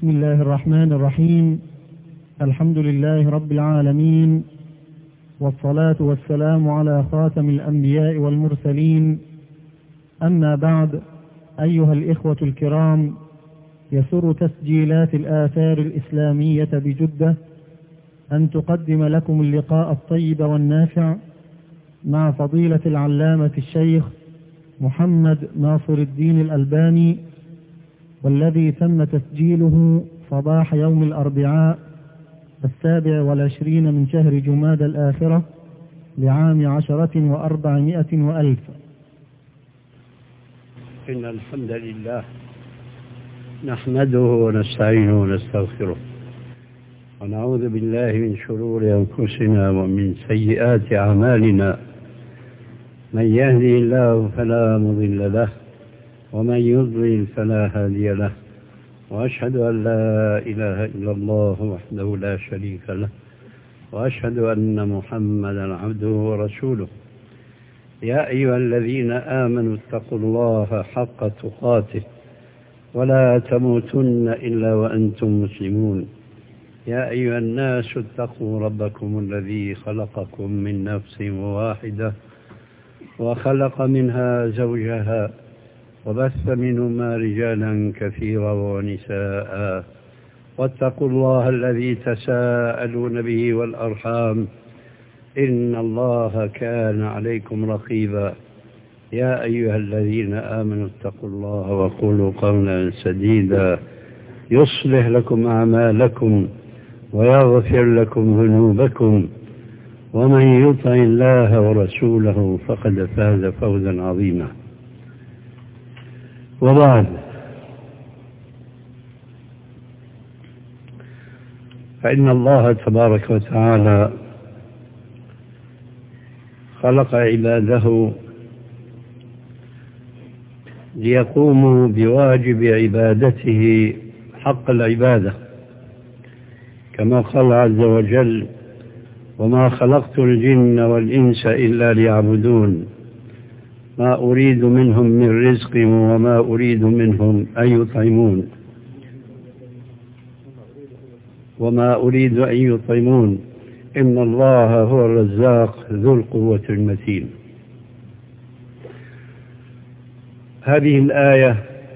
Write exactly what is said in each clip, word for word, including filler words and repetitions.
بسم الله الرحمن الرحيم. الحمد لله رب العالمين، والصلاة والسلام على خاتم الأنبياء والمرسلين. أما بعد، أيها الإخوة الكرام، يسر تسجيلات الآثار الإسلامية بجدة أن تقدم لكم اللقاء الطيب والنافع مع فضيلة العلامة الشيخ محمد ناصر الدين الألباني، والذي تم تسجيله صباح يوم الأربعاء السابع والعشرين من شهر جماد الآخرة لعام عشرة وأربعمائة وألف. إن الحمد لله نحمده ونستعينه ونستغفره، ونعوذ بالله من شرور أنفسنا ومن سيئات أعمالنا. من يهدي الله فلا مضل له، ومن يضلل فلا هادي له، وأشهد أن لا إله إلا الله وحده لا شريك له، وأشهد أن محمدا عبده ورسوله. يا أيها الذين آمنوا اتقوا الله حق تقاته ولا تموتن إلا وأنتم مسلمون. يا أيها الناس اتقوا ربكم الذي خلقكم من نفس واحدة وخلق منها زوجها وبث منهما رجالا كثيرا ونساء، واتقوا الله الذي تساءلون به والأرحام إن الله كان عليكم رقيبا. يا أيها الذين آمنوا اتقوا الله وقولوا قولا سديدا يصلح لكم أعمالكم ويغفر لكم ذنوبكم، ومن يطع الله ورسوله فقد فاز فوزا عظيما. وبعد، فإن الله تبارك وتعالى خلق عباده ليقوموا بواجب عبادته حق العبادة، كما قال عز وجل: وما خلقت الجن والإنس إلا ليعبدون ما أريد منهم من رزق وما أريد منهم أن يطعمون وما أريد أن يطعمون إن الله هو الرزاق ذو القوة المتين. هذه الآية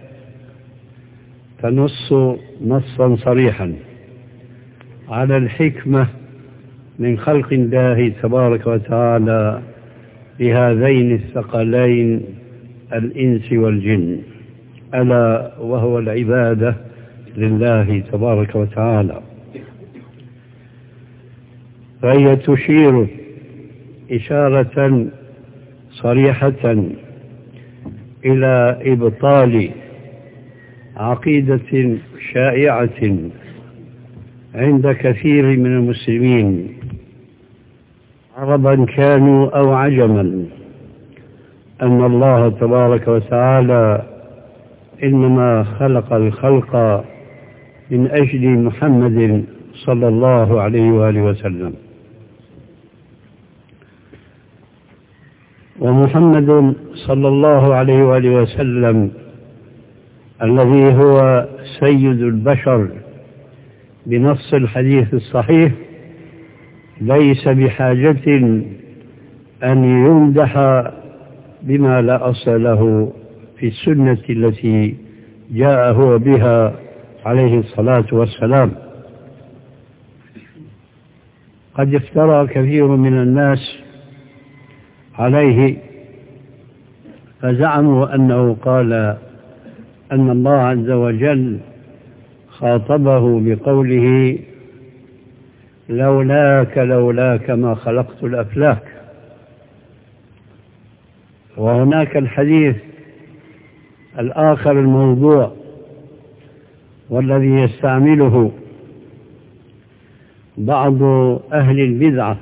تنص نصا صريحا على الحكمة من خلق الله تبارك وتعالى لهذين الثقلين الإنس والجن، ألا وهو العبادة لله تبارك وتعالى. فهي تشير إشارة صريحة إلى إبطال عقيدة شائعة عند كثير من المسلمين، عربا كانوا أو عجما، أن الله تبارك وتعالى إنما خلق الخلق من أجل محمد صلى الله عليه وآله وسلم. ومحمد صلى الله عليه وآله وسلم الذي هو سيد البشر بنص الحديث الصحيح ليس بحاجة أن يمدح بما لا أصل له في السنة التي جاء هو بها عليه الصلاة والسلام. قد افترى كثير من الناس عليه فزعموا أنه قال أن الله عز وجل خاطبه بقوله: لولاك لولاك ما خلقت الأفلاك. وهناك الحديث الآخر الموضوع والذي يستعمله بعض أهل البدعة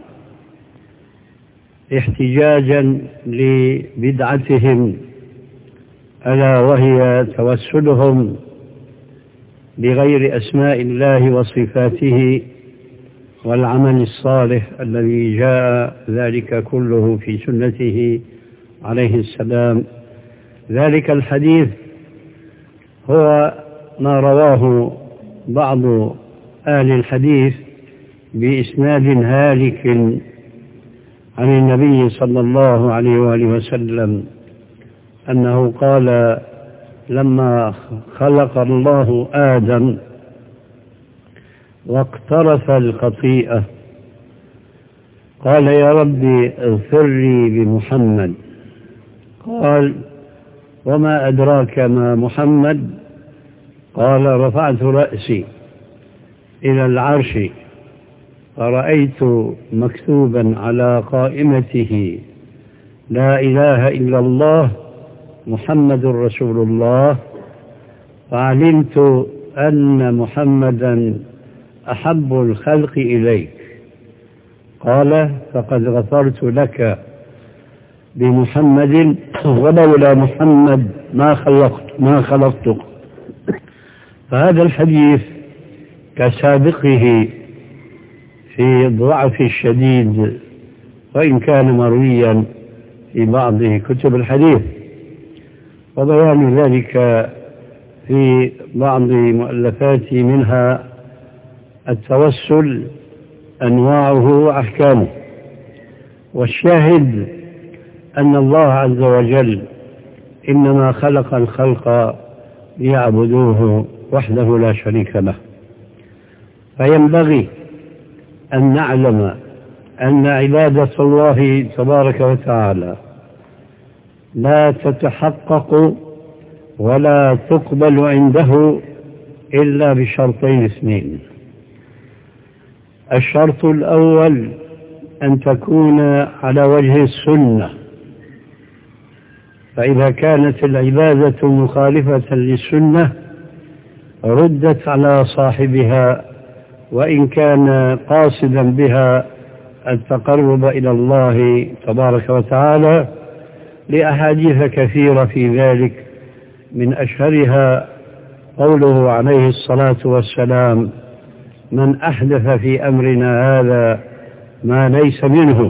احتجاجا لبدعتهم، ألا وهي توسلهم بغير أسماء الله وصفاته والعمل الصالح الذي جاء ذلك كله في سنته عليه السلام. ذلك الحديث هو ما رواه بعض أهل الحديث بإسناد هالك عن النبي صلى الله عليه وآله وسلم أنه قال لما خلق الله آدم واقترف الخطيئة قال يا ربي اغفر لي بمحمد. قال وما أدراك ما محمد؟ قال رفعت رأسي إلى العرش فرأيت مكتوبا على قائمته لا إله إلا الله محمد رسول الله، فعلمت أن محمدا أحب الخلق إليك. قال فقد غفرت لك بمحمد ولولا محمد ما خلقت ما خلقتك. فهذا الحديث كسابقه في الضعف الشديد وإن كان مرويا في بعض كتب الحديث، وبيان ذلك في بعض مؤلفاتي منها التوسل أنواعه وأحكامه. والشاهد أن الله عز وجل إنما خلق الخلق ليعبدوه وحده لا شريك له، فينبغي أن نعلم أن عبادة الله تبارك وتعالى لا تتحقق ولا تقبل عنده إلا بشرطين اثنين. الشرط الأول أن تكون على وجه السنة، فإذا كانت العبادة مخالفة للسنة ردت على صاحبها وإن كان قاصدا بها التقرب إلى الله تبارك وتعالى، لأحاديث كثيرة في ذلك، من أشهرها قوله عليه الصلاة والسلام من أحدث في أمرنا هذا ما ليس منه،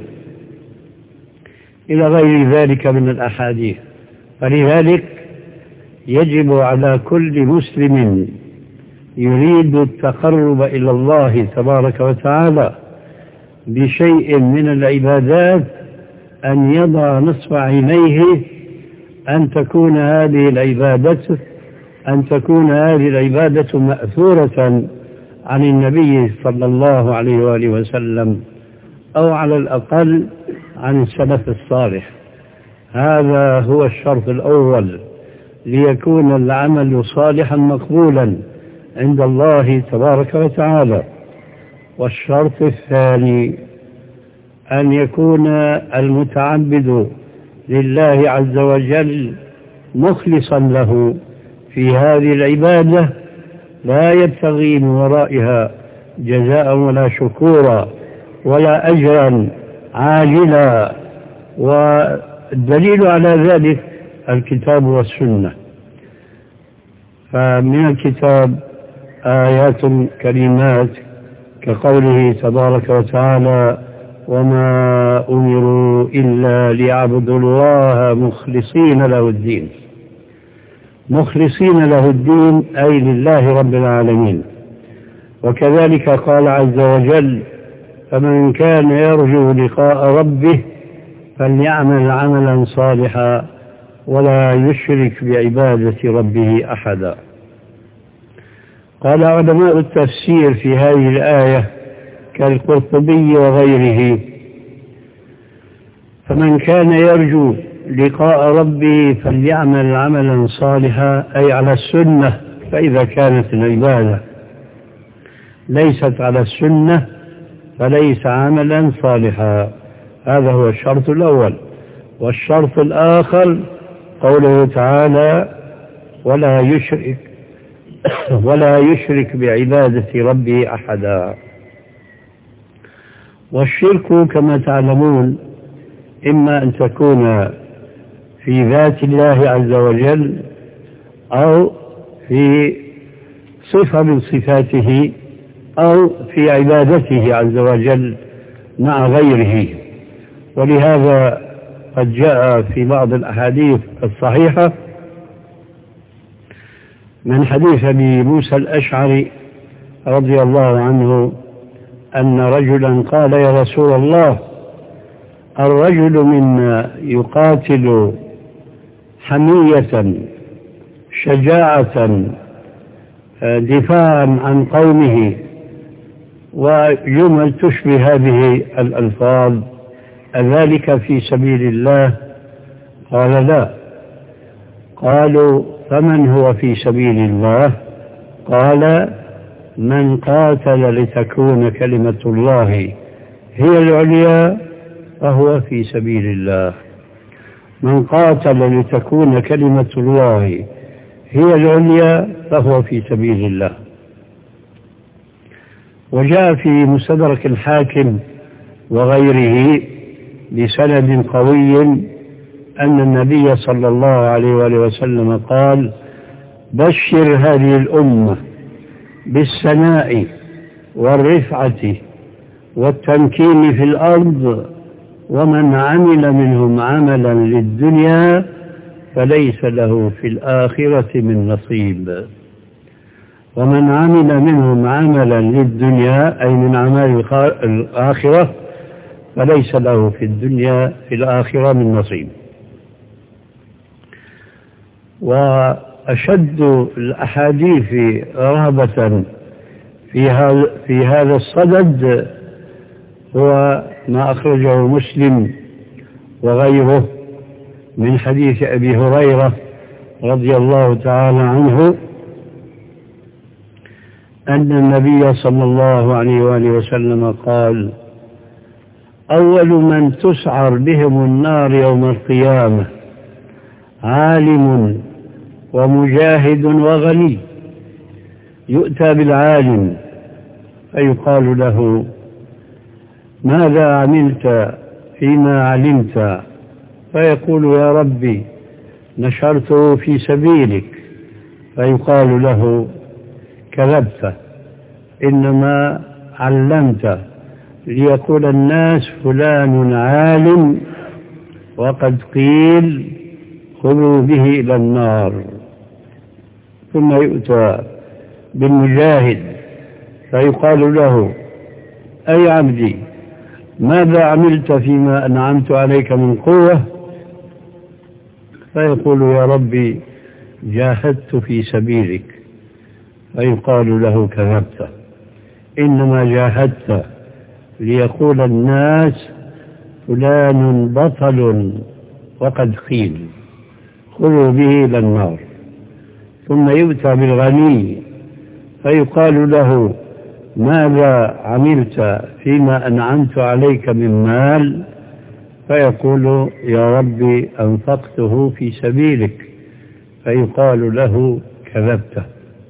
إلى غير ذلك من الأحاديث. فلذلك يجب على كل مسلم يريد التقرب إلى الله تبارك وتعالى بشيء من العبادات أن يضع نصب عينيه أن تكون هذه العبادة أن تكون هذه العبادة مأثورة عن النبي صلى الله عليه وآله وسلم، أو على الأقل عن السلف الصالح. هذا هو الشرط الأول ليكون العمل صالحا مقبولا عند الله تبارك وتعالى. والشرط الثاني أن يكون المتعبد لله عز وجل مخلصا له في هذه العبادة، لا يبتغي من ورائها جزاء ولا شكورا ولا أجرا عاجلا. والدليل على ذلك الكتاب والسنة. فمن الكتاب آيات كريمات كقوله تبارك وتعالى وما أمروا إلا ليعبدوا الله مخلصين له الدين. مخلصين له الدين أي لله رب العالمين. وكذلك قال عز وجل فمن كان يرجو لقاء ربه فليعمل عملا صالحا ولا يشرك بعبادة ربه أحدا. قال علماء التفسير في هذه الآية كالقرطبي وغيره فمن كان يرجو لقاء ربه فليعمل عملا صالحا أي على السنة. فإذا كانت العبادة ليست على السنة فليس عملا صالحا. هذا هو الشرط الأول. والشرط الآخر قوله تعالى ولا يشرك ولا يشرك بعبادة ربه أحدا. والشرك كما تعلمون إما أن تكون في ذات الله عز وجل أو في صفة من صفاته أو في عبادته عز وجل مع غيره. ولهذا قد جاء في بعض الأحاديث الصحيحة من حديث أبي موسى الأشعري رضي الله عنه أن رجلا قال: يا رسول الله، الرجل منا يقاتل حمية شجاعة دفاعا عن قومه وجمل تشبه هذه الألفاظ، أذلك في سبيل الله؟ قال: لا. قالوا: فمن هو في سبيل الله؟ قال: من قاتل لتكون كلمة الله هي العليا فهو في سبيل الله. من قاتل لتكون كلمة الله هي العليا فهو في سبيل الله. وجاء في مستدرك الحاكم وغيره بسند قوي أن النبي صلى الله عليه وآله وسلم قال: بشر هذه الأمة بالسناء والرفعة والتمكين في الأرض، ومن عمل منهم عملا للدنيا فليس له في الآخرة من نصيب. ومن عمل منهم عملا للدنيا أي من أعمال الآخرة فليس له في الدنيا في الآخرة من نصيب. وأشد الأحاديث رهبة في هذا في هذا الصدد هو ما أخرجه مسلم وغيره من حديث أبي هريرة رضي الله تعالى عنه أن النبي صلى الله عليه وآله وسلم قال: أول من تسعر بهم النار يوم القيامة عالم ومجاهد وغني. يؤتى بالعالم فيقال له: ماذا عملت فيما علمت؟ فيقول: يا ربي نشرته في سبيلك. فيقال له: كذبت، إنما علمت ليقول الناس فلان عالم وقد قيل خذوا به إلى النار. ثم يؤتى بالمجاهد فيقال له: أي عبدي ماذا عملت فيما أنعمت عليك من قوة؟ فيقول: يا ربي جاهدت في سبيلك. فيقال له: كذبت، إنما جاهدت ليقول الناس فلان بطل وقد قيل خذوا به إلى النار. ثم يؤتى بالغني فيقال له: ماذا عملت فيما أنعمت عليك من مال؟ فيقول: يا ربي أنفقته في سبيلك. فيقال له: كذبت،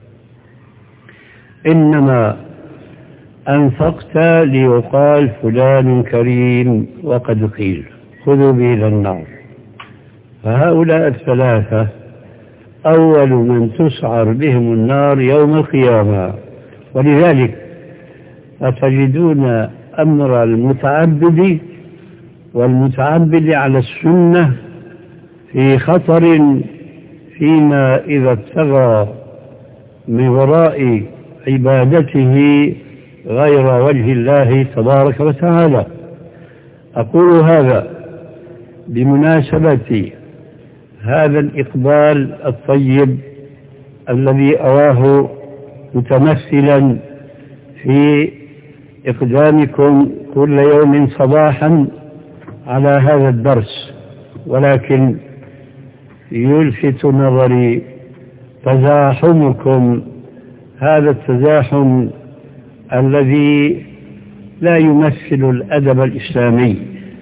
إنما أنفقت ليقال فلان كريم وقد قيل خذوا به إلى النار. فهؤلاء الثلاثة أول من تسعر بهم النار يوم القيامة. ولذلك فتجدون أمر المتعبد والمتعبد على السنة في خطر فيما إذا ابتغى من وراء عبادته غير وجه الله تبارك وتعالى. أقول هذا بمناسبة هذا الإقبال الطيب الذي أراه متمثلا في إقدامكم كل يوم صباحا على هذا الدرس. ولكن يلفت نظري تزاحمكم، هذا التزاحم الذي لا يمثل الأدب الإسلامي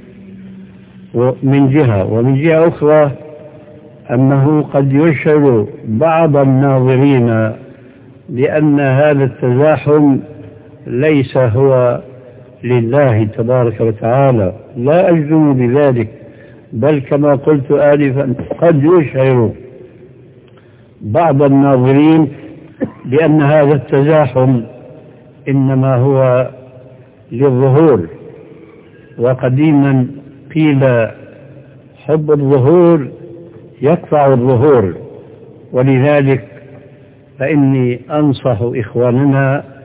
من جهة، ومن جهة أخرى أنه قد يشعر بعض الناظرين لأن هذا التزاحم ليس هو لله تبارك وتعالى. لا أجزم بذلك، بل كما قلت آنفا قد يشعر بعض الناظرين بأن هذا التزاحم إنما هو للظهور. وقديما قيل: حب الظهور يقطع الظهور. ولذلك فإني أنصح إخواننا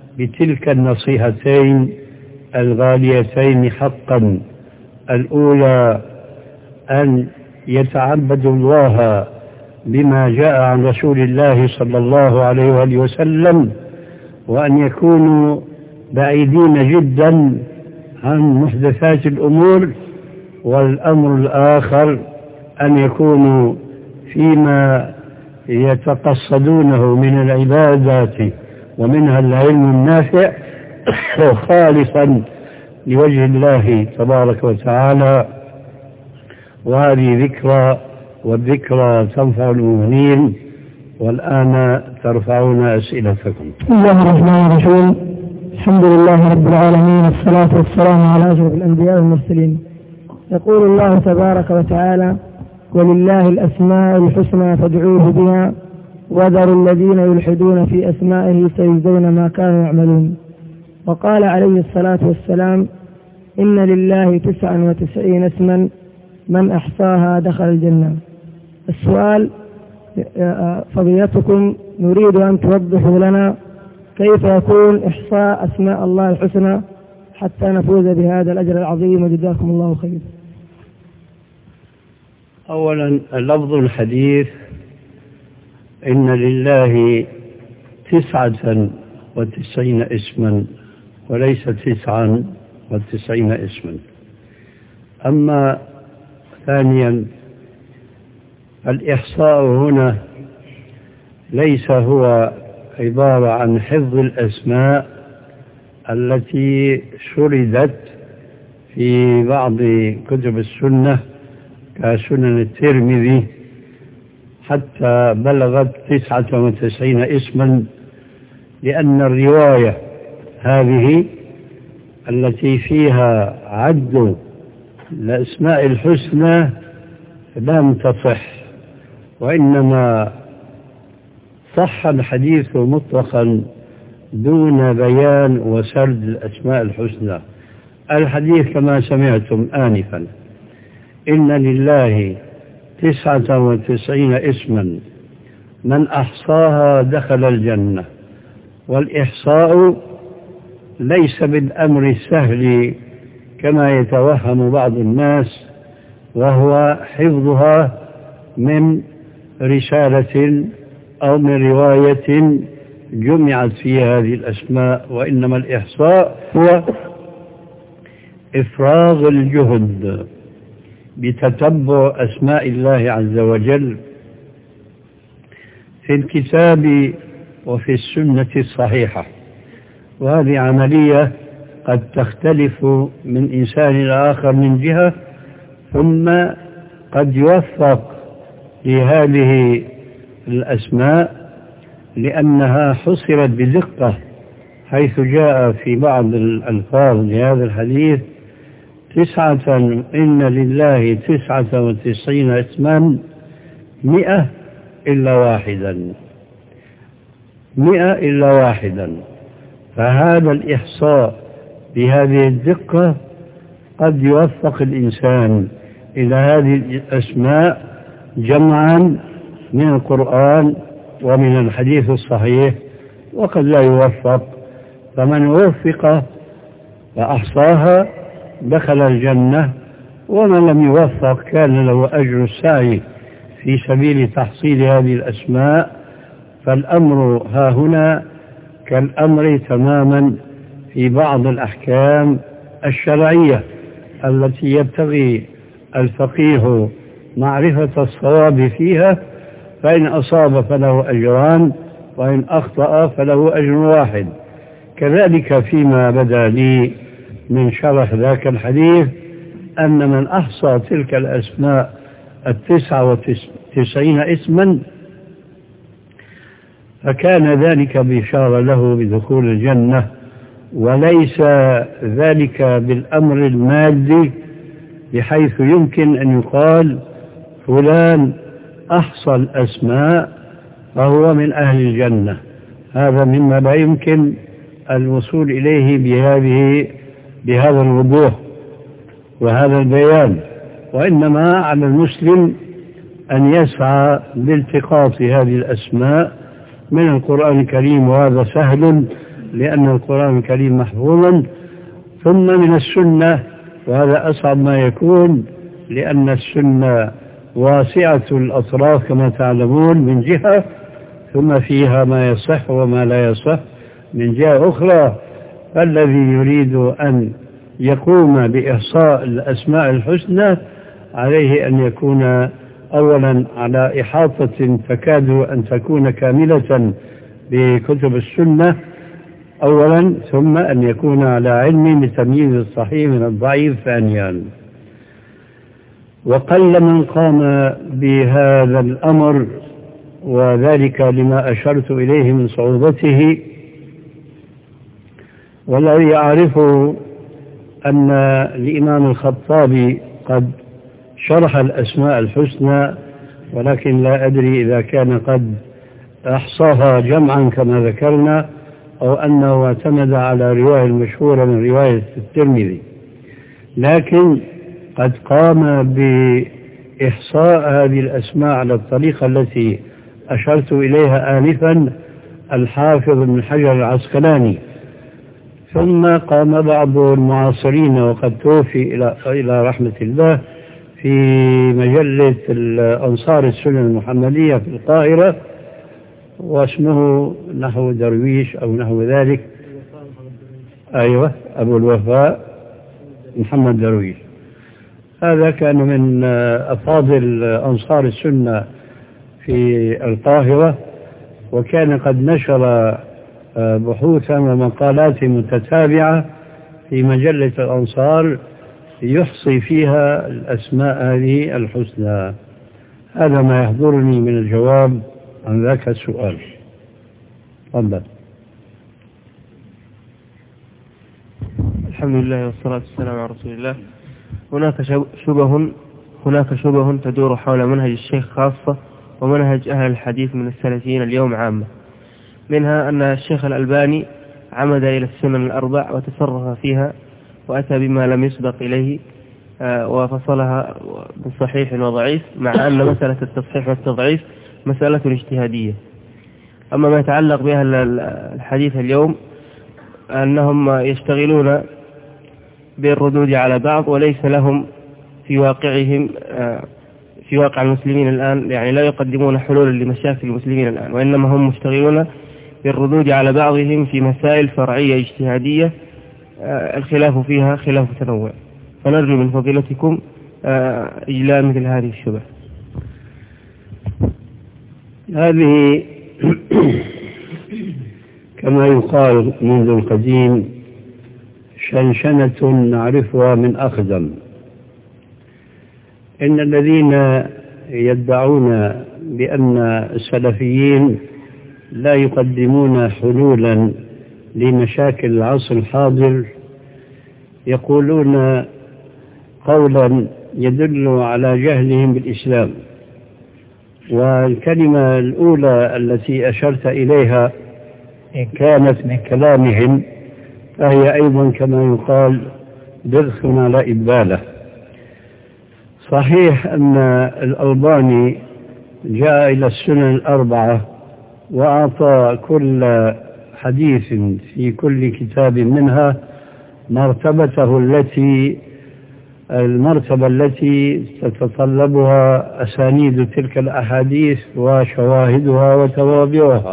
بتلك النصيحتين الغاليتين حقا. الأولى أن يتعبدوا الله بما جاء عن رسول الله صلى الله عليه وآله وسلم، وأن يكونوا بعيدين جدا عن محدثات الأمور. والأمر الآخر أن يكونوا فيما يتقصدونه من العبادات ومنها العلم النافع خالصا لوجه الله تبارك وتعالى. وهذه ذكرى، والذكرى تنفع المؤمنين. والآن ترفعون أسئلتكم. بسم الله الرحمن الرحيم. الحمد لله رب العالمين، والصلاة والسلام على أشرف الأنبياء والمرسلين. يقول الله تبارك وتعالى: ولله الأسماء الحسنى فادعوه بها وذروا الذين يلحدون في أسمائه سيجزون ما كانوا يعملون. وقال عليه الصلاة والسلام: إن لله تسعا وتسعين اسما من أحصاها دخل الجنة. السؤال: فضيلتكم نريد أن توضحوا لنا كيف يكون إحصاء أسماء الله الحسنى حتى نفوز بهذا الأجر العظيم، وجزاكم الله خير. أولا، اللفظ الحديث إن لله تسعة وتسعين اسما وليس تسعا وتسعين اسما. أما ثانيا، الإحصاء هنا ليس هو عبارة عن حفظ الأسماء التي شردت في بعض كتب السنة كسنن الترمذي حتى بلغت تسعة وتسعين اسما، لأن الرواية هذه التي فيها عد الأسماء الحسنى لم تصح، وإنما صح الحديث مطلقا دون بيان وسرد الأسماء الحسنى. الحديث كما سمعتم آنفا: إن لله تسعة وتسعين اسما من أحصاها دخل الجنة. والإحصاء ليس بالأمر السهل كما يتوهم بعض الناس، وهو حفظها من رسالة أو من رواية جمعت فيها هذه الأسماء، وإنما الإحصاء هو إفراغ الجهد بتتبع أسماء الله عز وجل في الكتاب وفي السنة الصحيحة. وهذه عملية قد تختلف من إنسان إلى آخر من جهة، ثم قد يوفق لهذه الأسماء لأنها حصرت بدقة، حيث جاء في بعض الألفاظ لهذا الحديث: تسعة إن لله تسعة وتسعين اسما مئة إلا واحدا، مئة إلا واحدا. فهذا الإحصاء بهذه الدقة قد يوفق الإنسان إلى هذه الأسماء جمعا من القرآن ومن الحديث الصحيح، وقد لا يوفق. فمن وفق وأحصاها دخل الجنة، ومن لم يوفق كان له أجر السعي في سبيل تحصيل هذه الأسماء. فالأمر ها هنا كالأمر تماما في بعض الأحكام الشرعية التي يبتغي الفقيه معرفة الصواب فيها، فإن أصاب فله أجران، وإن أخطأ فله أجر واحد. كذلك فيما بدا لي من شرح ذاك الحديث أن من أحصى تلك الأسماء التسعة وتسعين اسما فكان ذلك بشارة له بدخول الجنة، وليس ذلك بالأمر المادي بحيث يمكن أن يقال فلان أحصى الأسماء فهو من أهل الجنة. هذا مما لا يمكن الوصول إليه بهذه بهذا الوضوح وهذا البيان، وإنما على المسلم أن يسعى لالتقاط هذه الأسماء من القرآن الكريم، وهذا سهل لأن القرآن الكريم محفوظا، ثم من السنة، وهذا أصعب ما يكون لأن السنة واسعة الأطراف كما تعلمون من جهة، ثم فيها ما يصح وما لا يصح من جهة أخرى. فالذي يريد أن يقوم بإحصاء الأسماء الحسنى عليه أن يكون أولا على إحاطة تكاد أن تكون كاملة بكتب السنة أولا، ثم أن يكون على علم بتمييز الصحيح من الضعيف ثانيا. وقل من قام بهذا الأمر، وذلك لما أشرت إليه من صعوبته. والذي أعرفه أن الإمام الخطابي قد شرح الأسماء الحسنى، ولكن لا أدري إذا كان قد أحصاها جمعا كما ذكرنا، أو أنه اعتمد على رواية المشهورة من رواية الترمذي، لكن قد قام بإحصاء هذه الأسماء على الطريقة التي أشرت إليها آنفا الحافظ ابن حجر العسقلاني. ثم قام بعض المعاصرين وقد توفي إلى إلى رحمة الله في مجلة الأنصار السنة المحمدية في القاهرة، واسمه نحو درويش أو نحو ذلك، أيوة أبو الوفاء محمد درويش. هذا كان من أفاضل أنصار السنة في القاهرة، وكان قد نشر بحوثا ومقالات متتابعة في مجلة الأنصار يحصي فيها الأسماء هذه الحسنى. هذا ما يحضرني من الجواب عن ذاك السؤال. تفضل. الحمد لله والصلاة والسلام على رسول الله. هناك شبه هناك شبه تدور حول منهج الشيخ خاصة ومنهج أهل الحديث من السلفيين اليوم عامة. منها أن الشيخ الألباني عمد إلى السنن الأربع وتصرف فيها وأتى بما لم يسبق إليه وفصلها بصحيح وضعيف، مع أن مسألة التصحيح والتضعيف مسألة اجتهادية. أما ما يتعلق بأهل الحديث اليوم أنهم يشتغلون بالردود على بعض، وليس لهم في واقعهم في واقع المسلمين الآن، يعني لا يقدمون حلولا لمشاكل المسلمين الآن، وإنما هم مشتغلون بالردود على بعضهم في مسائل فرعية اجتهادية الخلاف فيها خلاف تنوع. فنرجو من فضيلتكم إجلاء مثل هذه الشبه. هذه كما يقال منذ القديم شنشنة نعرفها من أقدم. إن الذين يدعون بأن السلفيين لا يقدمون حلولا لمشاكل العصر الحاضر يقولون قولا يدل على جهلهم بالإسلام. والكلمة الأولى التي أشرت إليها كانت من كلامهم، فهي أيضا كما يقال برخ على إبالة. صحيح أن الألباني جاء إلى السنن الأربعة وأعطى كل حديث في كل كتاب منها مرتبته التي المرتبة التي تتطلبها أسانيد تلك الأحاديث وشواهدها وتوابعها.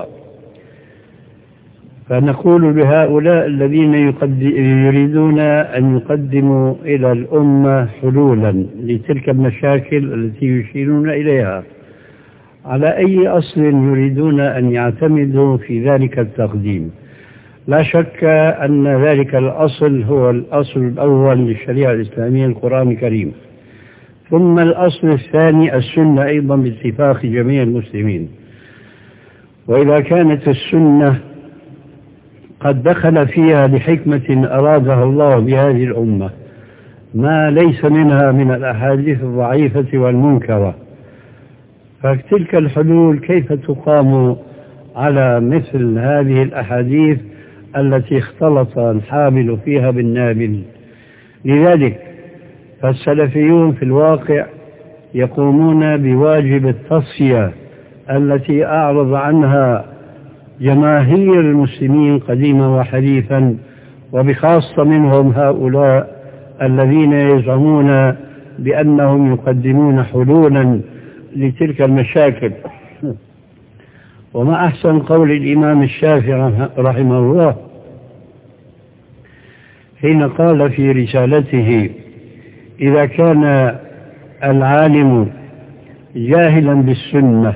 فنقول لهؤلاء الذين يريدون أن يقدموا إلى الأمة حلولا لتلك المشاكل التي يشيرون إليها، على أي أصل يريدون أن يعتمدوا في ذلك التقديم؟ لا شك أن ذلك الأصل هو الأصل الأول للشريعة الإسلامية القرآن الكريم، ثم الأصل الثاني السنة أيضا باتفاق جميع المسلمين. وإذا كانت السنة قد دخل فيها بحكمة أرادها الله بهذه الأمة ما ليس منها من الأحاديث الضعيفة والمنكرة، فتلك الحلول كيف تقام على مثل هذه الأحاديث التي اختلط الحامل فيها بالنابل؟ لذلك فالسلفيون في الواقع يقومون بواجب التصفية التي أعرض عنها جماهير المسلمين قديما وحديثا، وبخاصة منهم هؤلاء الذين يزعمون بأنهم يقدمون حلولا لتلك المشاكل. وما أحسن قول الإمام الشافعي رحمه الله حين قال في رسالته: إذا كان العالم جاهلا بالسنة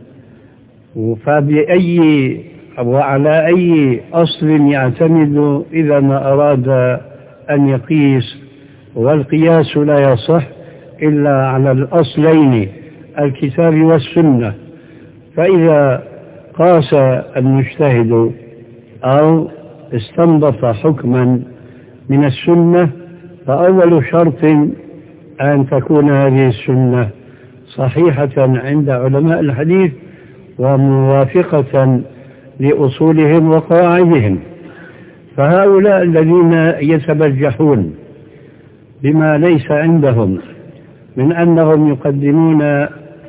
فبأي أو على أي أصل يعتمد إذا ما أراد أن يقيس؟ والقياس لا يصح إلا على الأصلين الكتاب والسنة. فإذا قاس المجتهد أو استنبط حكما من السنة فأول شرط أن تكون هذه السنة صحيحة عند علماء الحديث وموافقة لأصولهم وقواعدهم. فهؤلاء الذين يتبجحون بما ليس عندهم من أنهم يقدمون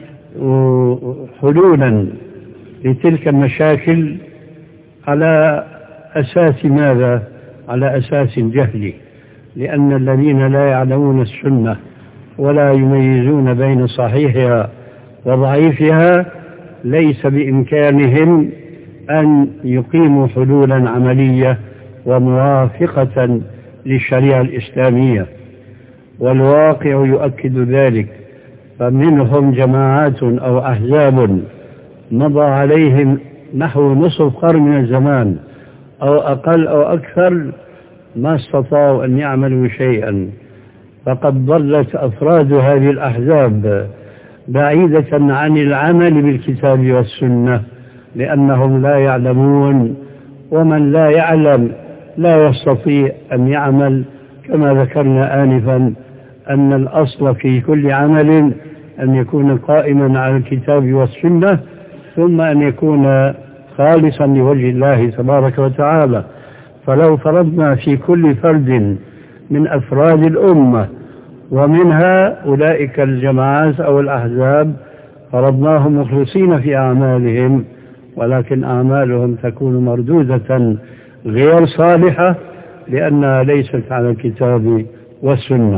حلولا لتلك المشاكل على أساس ماذا؟ على أساس الجهل، لأن الذين لا يعلمون السنة ولا يميزون بين صحيحها وضعيفها ليس بإمكانهم أن يقيموا حلولا عملية وموافقة للشريعة الإسلامية، والواقع يؤكد ذلك. فمنهم جماعات أو أحزاب مضى عليهم نحو نصف قرن من الزمان أو أقل أو أكثر ما استطاعوا أن يعملوا شيئا، فقد ضلت أفراد هذه الأحزاب بعيدة عن العمل بالكتاب والسنة، لأنهم لا يعلمون، ومن لا يعلم لا يستطيع أن يعمل. كما ذكرنا آنفا أن الأصل في كل عمل أن يكون قائما على الكتاب والسنة، ثم أن يكون خالصا لوجه الله تبارك وتعالى. فلو فرضنا في كل فرد من أفراد الأمة ومنها أولئك الجماعات أو الأحزاب فرضناهم مخلصين في أعمالهم، ولكن أعمالهم تكون مردودة غير صالحة لأنها ليست على الكتاب والسنة.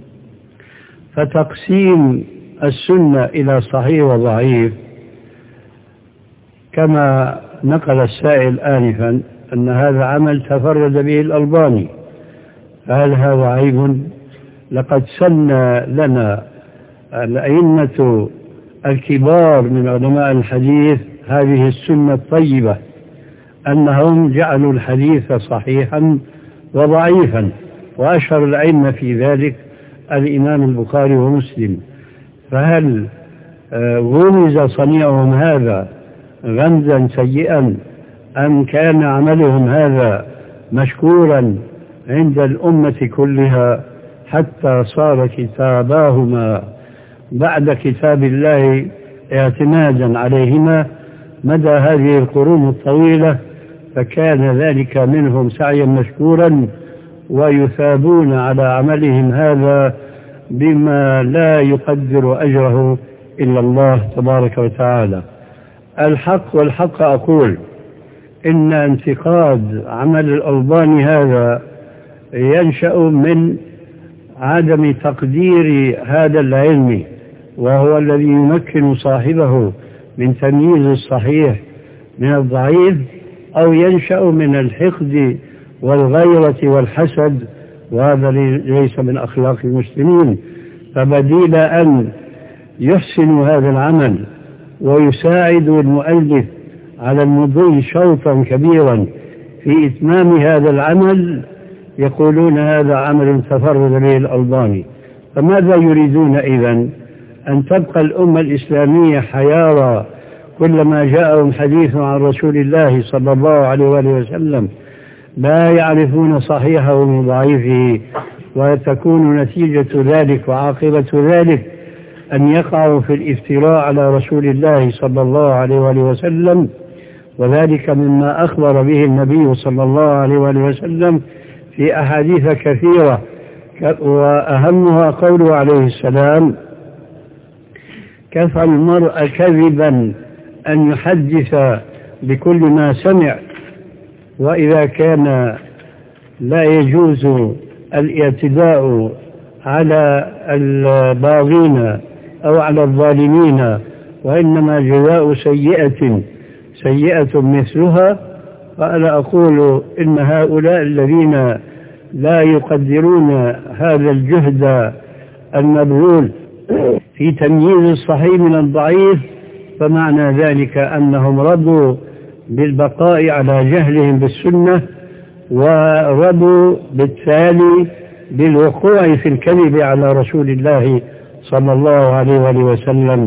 فتقسيم السنة إلى صحيح وضعيف كما نقل السائل آنفا أن هذا عمل تفرد به الألباني، فهل هذا عيب؟ لقد سن لنا الأئمة الكبار من علماء الحديث هذه السنة الطيبة، أنهم جعلوا الحديث صحيحا وضعيفا، وأشهر الأئمة في ذلك الإمام البخاري ومسلم. فهل غمز صنيعهم هذا غمزا سيئا أم كان عملهم هذا مشكورا عند الأمة كلها حتى صار كتاباهما بعد كتاب الله اعتمادا عليهما مدى هذه القرون الطويلة؟ فكان ذلك منهم سعيا مشكورا ويثابون على عملهم هذا بما لا يقدر أجره إلا الله تبارك وتعالى. الحق والحق أقول إن انتقاد عمل الألباني هذا ينشأ من عدم تقدير هذا العلم، وهو الذي يمكن صاحبه من تمييز الصحيح من الضعيف، أو ينشأ من الحقد والغيرة والحسد، وهذا ليس من أخلاق المسلمين. فبديل أن يحسنوا هذا العمل ويساعد المؤلف على المضي شوطا كبيرا في إتمام هذا العمل يقولون هذا عمل تفرد به الألباني. فماذا يريدون إذن؟ أن تبقى الأمة الإسلامية حيارى كلما جاءهم حديث عن رسول الله صلى الله عليه وآله وسلم لا يعرفون صحيحه من ضعيفه، وتكون نتيجة ذلك وعاقبة ذلك أن يقعوا في الافتراء على رسول الله صلى الله عليه وآله وسلم، وذلك مما أخبر به النبي صلى الله عليه وآله وسلم في أحاديث كثيرة، وأهمها قوله عليه السلام: كفى المرء كذبا أن يحدث بكل ما سمع، وإذا كان لا يجوز الاعتداء على الباغين أو على الظالمين، وإنما جزاء سيئة سيئة مثلها، فأنا أقول إن هؤلاء الذين لا يقدرون هذا الجهد المبذول في تمييز الصحيح من الضعيف، فمعنى ذلك أنهم رضوا بالبقاء على جهلهم بالسنة، ورضوا بالتالي بالوقوع في الكذب على رسول الله صلى الله عليه وآله وسلم.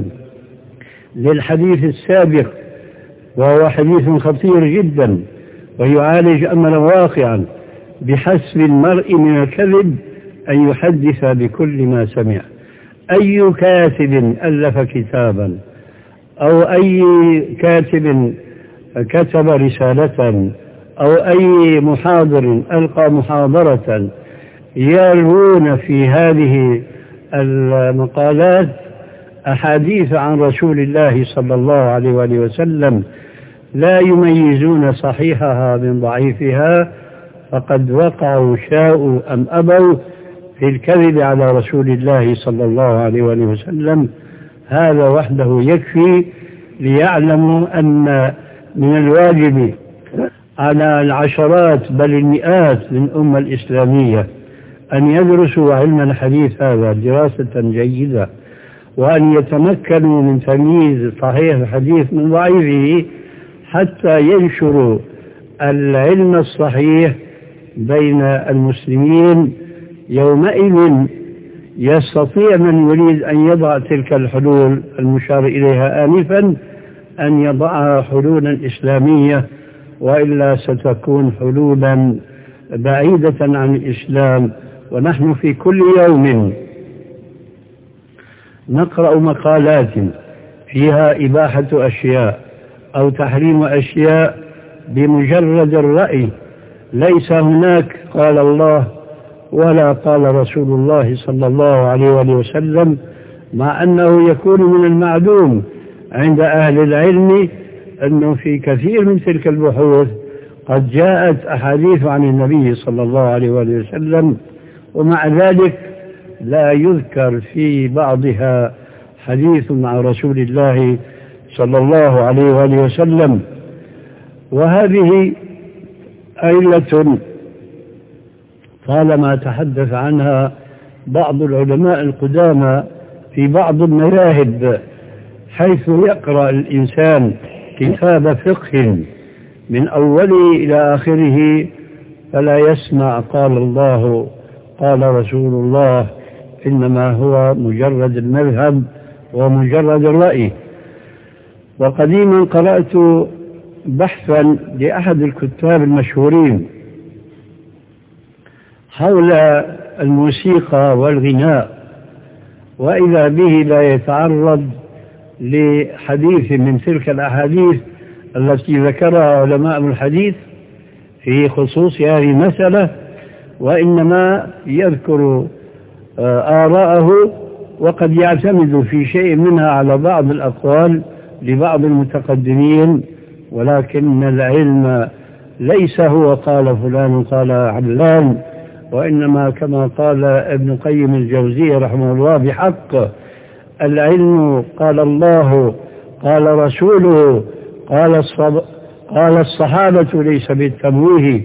للحديث السابق، وهو حديث خطير جدا ويعالج أمرا واقعا: بحسب المرء من الكذب أن يحدث بكل ما سمع. أي كاتب ألف كتابا، أو أي كاتب كتب رسالة، أو أي محاضر ألقى محاضرة، يروون في هذه المقالات أحاديث عن رسول الله صلى الله عليه وآله وسلم لا يميزون صحيحها من ضعيفها، فقد وقعوا شاءوا أم أبوا في الكذب على رسول الله صلى الله عليه وآله وسلم. هذا وحده يكفي ليعلموا أن من الواجب على العشرات بل المئات من الأمة الإسلامية أن يدرسوا علم الحديث هذا دراسة جيدة، وأن يتمكنوا من تمييز صحيح الحديث من ضعيفه، حتى ينشروا العلم الصحيح بين المسلمين. يومئذ يستطيع من يريد أن يضع تلك الحلول المشار إليها آنفا أن يضعها حلولا إسلامية، وإلا ستكون حلولا بعيدة عن الإسلام. ونحن في كل يوم نقرأ مقالات فيها إباحة أشياء أو تحريم أشياء بمجرد الرأي، ليس هناك قال الله ولا قال رسول الله صلى الله عليه وآله وسلم، مع أنه يكون من المعلوم عند أهل العلم أنه في كثير من تلك البحوث قد جاءت أحاديث عن النبي صلى الله عليه وآله وسلم، ومع ذلك لا يذكر في بعضها حديث عن رسول الله صلى الله عليه وآله وسلم. وهذه علة طالما تحدث عنها بعض العلماء القدامى في بعض المذاهب، حيث يقرأ الإنسان كتاب فقه من أوله إلى آخره فلا يسمع قال الله قال رسول الله، إنما هو مجرد المذهب ومجرد الرأي. وقديما قرأت بحثا لأحد الكتاب المشهورين حول الموسيقى والغناء، وإذا به لا يتعرض لحديث من تلك الأحاديث التي ذكرها علماء الحديث في خصوص هذه المسألة، وإنما يذكر آراءه، وقد يعتمد في شيء منها على بعض الأقوال لبعض المتقدمين، ولكن العلم ليس هو قال فلان قال علان، وإنما كما قال ابن قيم الجوزية رحمه الله بحق: العلم قال الله قال رسوله قال, الصب... قال الصحابة ليس بالتمويه.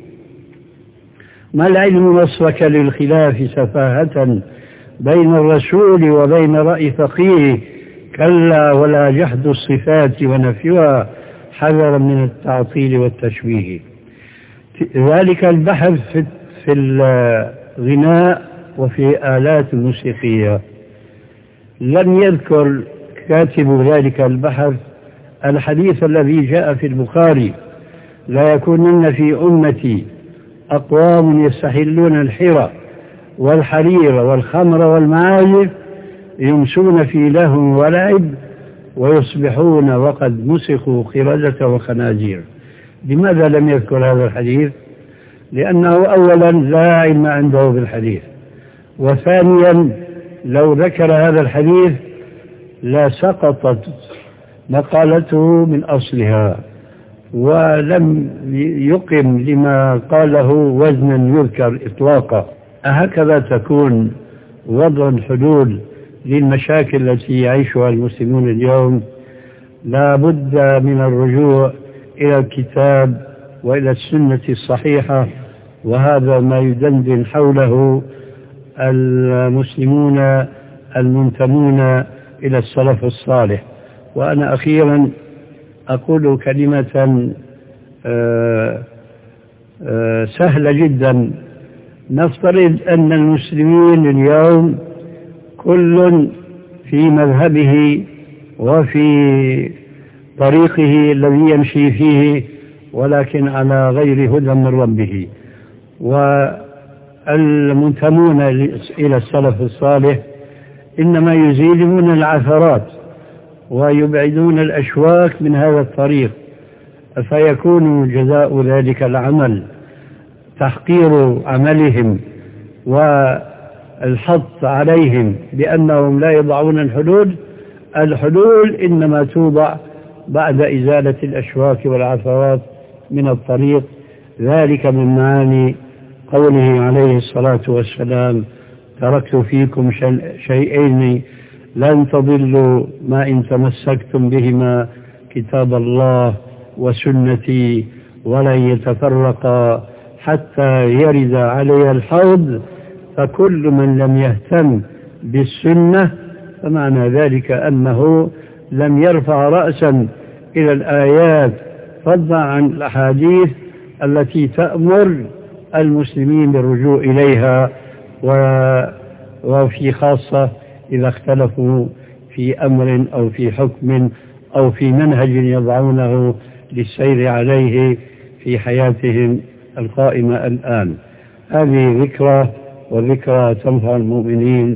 ما العلم وصفك للخلاف سفاهة بين الرسول وبين رأي فقيه، كلا ولا جحد الصفات ونفيها حذرا من التعطيل والتشبيه. ذلك البحث في, في الغناء وفي آلات الموسيقية. لم يذكر كاتب ذلك البحث الحديث الذي جاء في البخاري: لا يكونن في أمتي أقوام يستحلون الحرى والحرير والخمر والمعازف يمسون في لهو ولعب ويصبحون وقد مسخوا قردة وخنازير. لماذا لم يذكر هذا الحديث؟ لأنه أولا لا علم عنده بالحديث، وثانيا لو ذكر هذا الحديث لا سقطت مقالته من أصلها. ولم يقم لما قاله وزنا يذكر إطلاقا. أهكذا تكون وضع الحلول للمشاكل التي يعيشها المسلمون اليوم؟ لا بد من الرجوع إلى الكتاب وإلى السنة الصحيحة، وهذا ما يدندن حوله المسلمون المنتمون إلى السلف الصالح. وأنا أخيرا أقول كلمة سهلة جدا. نفترض أن المسلمين اليوم كل في مذهبه وفي طريقه الذي يمشي فيه، ولكن على غير هدى من ربه، والمنتمون إلى السلف الصالح إنما يزيلون العثرات ويبعدون الأشواك من هذا الطريق، فيكون جزاء ذلك العمل تحقير عملهم والحث عليهم بأنهم لا يضعون الحدود. الحلول إنما توضع بعد إزالة الأشواك والعثرات من الطريق. ذلك من معاني قوله عليه الصلاة والسلام: تركت فيكم شيئين لن تضلوا ما إن تمسكتم بهما، كتاب الله وسنتي، ولن يتفرقا حتى يرد علي الحوض. فكل من لم يهتم بالسنة فمعنى ذلك أنه لم يرفع رأسا إلى الآيات فضلا عن الأحاديث التي تأمر المسلمين بالرجوع إليها، وفي خاصة إذا اختلفوا في أمر أو في حكم أو في منهج يضعونه للسير عليه في حياتهم القائمة الآن. هذه ذكرى، والذكرى تنفع المؤمنين.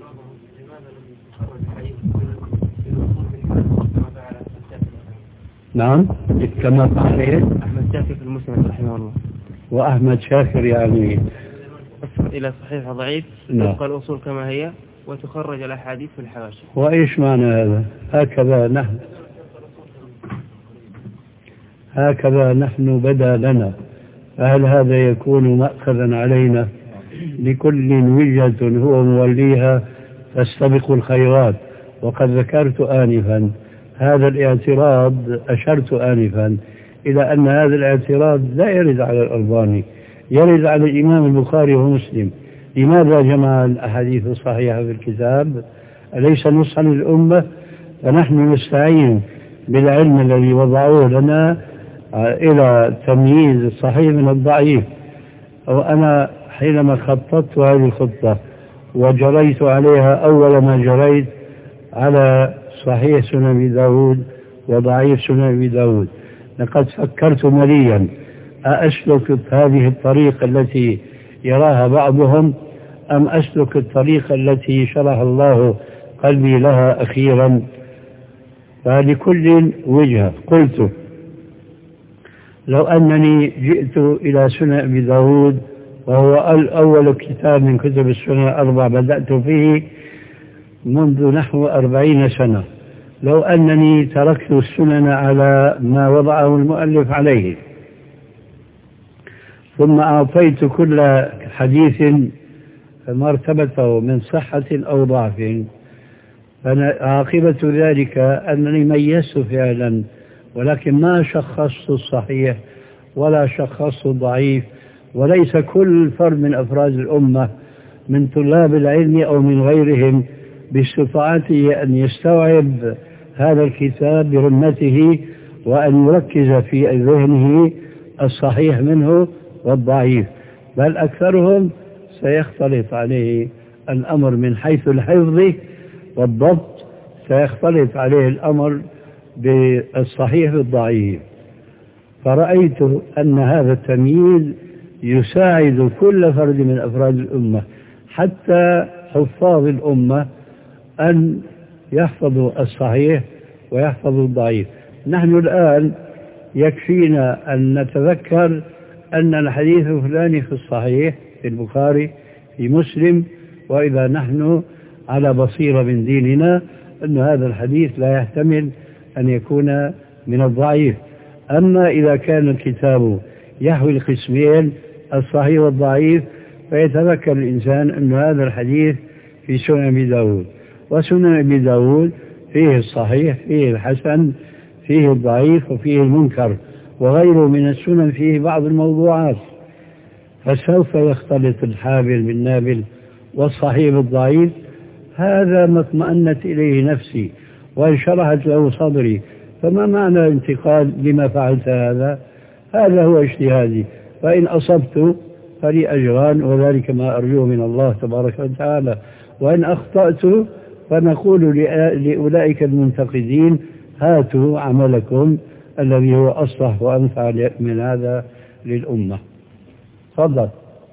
نعم، كما فعل أحمد شاكر في المسند رحمه الله. وأحمد شاكر يعني إلى صحيح ضعيف، تبقى الأصول كما هي وتخرج الأحاديث في الحواشي. وإيش معنى هذا؟ هكذا نحن هكذا نحن بدا لنا، فهل هذا يكون مأخذا علينا؟ لكل وجهة هو موليها فاستبقوا الخيرات. وقد ذكرت آنفا هذا الاعتراض، أشرت آنفا إلى أن هذا الاعتراض لا يرد على الألباني، يرد على الإمام البخاري ومسلم. لماذا جمع الأحاديث الصحيحة في الكتاب؟ أليس نصحا للأمة؟ فنحن نستعين بالعلم الذي وضعوه لنا إلى تمييز الصحيح من الضعيف. وأنا حينما خططت هذه الخطة وجريت عليها أول ما جريت على صحيح سنن أبي داود وضعيف سنن أبي داود، لقد فكرت مليا أسلك هذه الطريقة التي يراها بعضهم أم أسلك الطريقة التي شرح الله قلبي لها أخيرا. فلكل وجهة. قلت لو أنني جئت إلى سنن أبي داود وهو أول كتاب من كتب السنن الأربع بدأت فيه منذ نحو أربعين سنة، لو أنني تركت السنن على ما وضعه المؤلف عليه ثم أعطيت كل حديث مرتبته من صحة أو ضعف، فعاقبة ذلك أنني ميزت فعلا، ولكن ما شخصت الصحيح ولا شخصت الضعيف. وليس كل فرد من أفراد الأمة من طلاب العلم أو من غيرهم باستطاعته أن يستوعب هذا الكتاب برمته وأن يركز في ذهنه الصحيح منه والضعيف، بل أكثرهم سيختلط عليه الأمر من حيث الحفظ والضبط، سيختلط عليه الأمر بالصحيح والضعيف. فرأيت أن هذا التمييز يساعد كل فرد من أفراد الأمة حتى حفاظ الأمة أن يحفظوا الصحيح ويحفظوا الضعيف. نحن الآن يكفينا أن نتذكر أن الحديث الفلاني في الصحيح في البخاري في مسلم، وإذا نحن على بصيرة من ديننا أن هذا الحديث لا يحتمل أن يكون من الضعيف. أما إذا كان الكتاب يحوي القسمين الصحيح والضعيف فيتذكر الإنسان أن هذا الحديث في سنن أبي داود، وسنن أبي داود فيه الصحيح فيه الحسن فيه الضعيف وفيه المنكر، وغيره من السنن فيه بعض الموضوعات، فسوف يختلط الحابل بالنابل والصحيح بالضعيف. هذا ما اطمأنت إليه نفسي وانشرحت له صدري، فما معنى الانتقاد لما فعلت هذا؟ هذا هو اجتهادي، فإن أصبت فلي أجران وذلك ما أرجوه من الله تبارك وتعالى، وإن أخطأت فنقول لأولئك المنتقدين هاتوا عملكم الذي هو أصلح وأنفع من هذا للأمة. تفضل.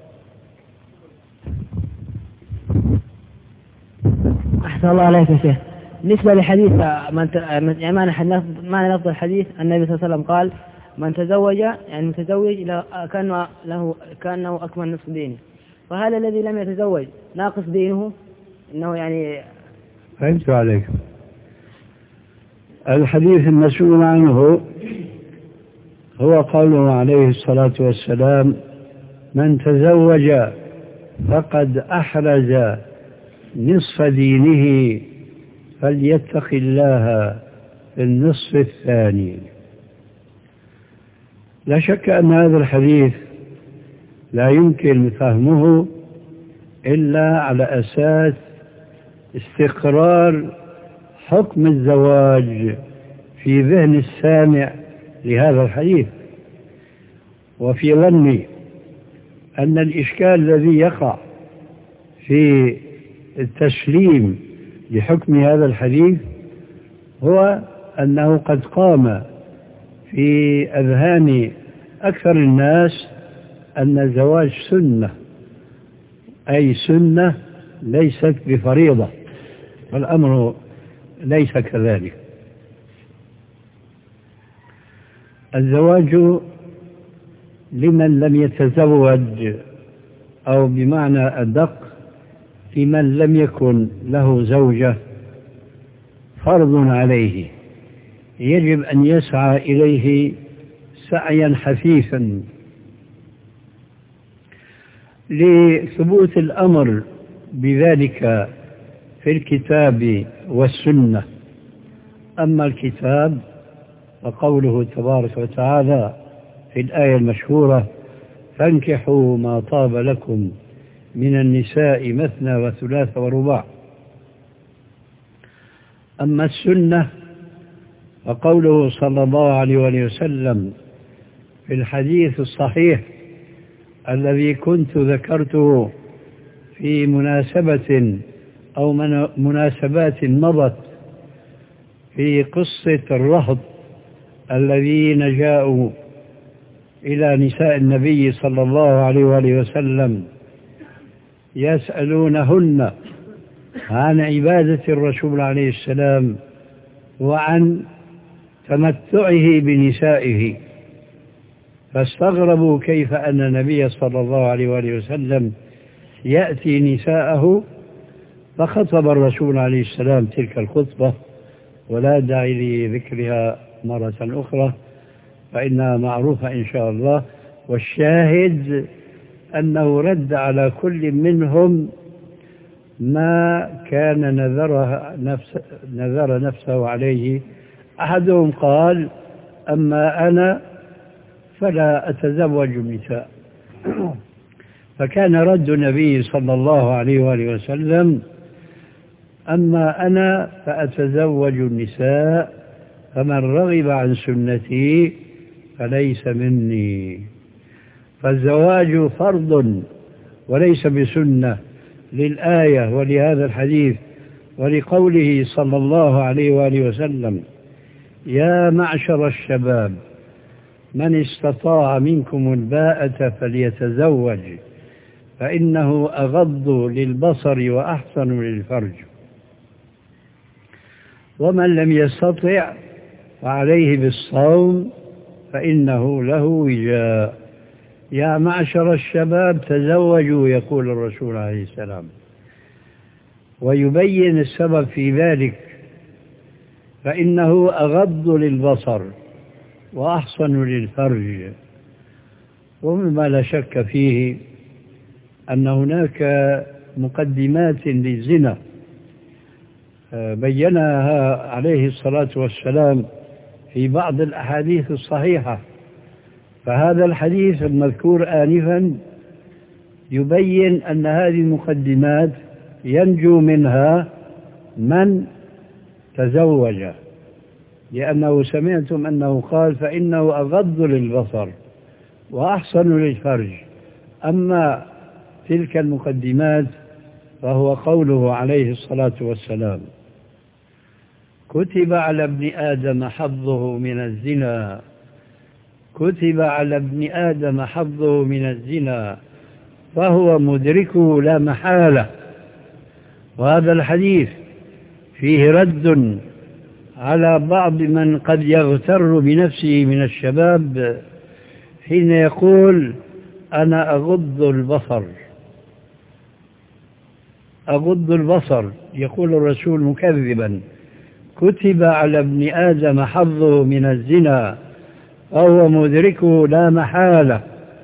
أحسن الله عليك يا شيخ. بالنسبة لحديث من يعني ما لفظ الحديث النبي صلى الله عليه وسلم قال من تزوج يعني متزوج كأنه له كأنه أكمل نصف دينه، فهل الذي لم يتزوج ناقص دينه؟ إنه يعني فهمت عليك. الحديث المسؤول عنه هو قوله عليه الصلاة والسلام من تزوج فقد أحرز نصف دينه فليتق الله في النصف الثاني. لا شك أن هذا الحديث لا يمكن فهمه إلا على أساس استقرار حكم الزواج في ذهن السامع لهذا الحديث، وفي ظني أن الإشكال الذي يقع في التسليم لحكم هذا الحديث هو أنه قد قام في أذهان أكثر الناس أن الزواج سنة، أي سنة ليست بفريضة، والأمر ليس كذلك. الزواج لمن لم يتزوج، أو بمعنى أدق لمن لم يكن له زوجة، فرض عليه يجب أن يسعى إليه سعيا حثيثا لثبوت الأمر بذلك في الكتاب والسنة. أما الكتاب فقوله تبارك وتعالى في الآية المشهورة فانكحوا ما طاب لكم من النساء مثنى وثلاث ورباع. أما السنة فقوله صلى الله عليه وآله وسلم في الحديث الصحيح الذي كنت ذكرته في مناسبة أو مناسبات مضت في قصة الرهط الذين جاءوا إلى نساء النبي صلى الله عليه وآله وسلم يسألونهن عن عبادة الرسول عليه السلام وعن تمتعه بنسائه، فاستغربوا كيف أن النبي صلى الله عليه وآله وسلم يأتي نساءه، فخطب الرسول عليه السلام تلك الخطبة، ولا داعي لذكرها مرة أخرى فإنها معروفة إن شاء الله. والشاهد أنه رد على كل منهم ما كان نذرها نفس نذر نفسه عليه. أحدهم قال أما أنا فلا أتزوج النساء، فكان رد النبي صلى الله عليه وآله وسلم أما أنا فأتزوج النساء فمن رغب عن سنتي فليس مني. فالزواج فرض وليس بسنة للآية ولهذا الحديث ولقوله صلى الله عليه وآله وسلم يا معشر الشباب من استطاع منكم الباءة فليتزوج فإنه أغض للبصر وأحسن للفرج، ومن لم يستطع فعليه بالصوم فإنه له وجاء. يا معشر الشباب تزوجوا يقول الرسول عليه السلام، ويبين السبب في ذلك، فإنه أغض للبصر وأحصن للفرج. ومما لا شك فيه أن هناك مقدمات للزنا بينها عليه الصلاة والسلام في بعض الأحاديث الصحيحة. فهذا الحديث المذكور آنفا يبين أن هذه المقدمات ينجو منها من تزوج، لأنه سمعتم أنه قال فإنه أغض للبصر وأحسن للفرج. أما تلك المقدمات فهو قوله عليه الصلاة والسلام: كتب على ابن آدم حظه من الزنا، كتب على ابن آدم حظه من الزنا فهو مدركه لا محالة. وهذا الحديث فيه رد على بعض من قد يغتر بنفسه من الشباب حين يقول أنا أغض البصر، أغض البصر. يقول الرسول مكذبا: كتب على ابن آدم حظه من الزنا فهو مدركه لا محالة.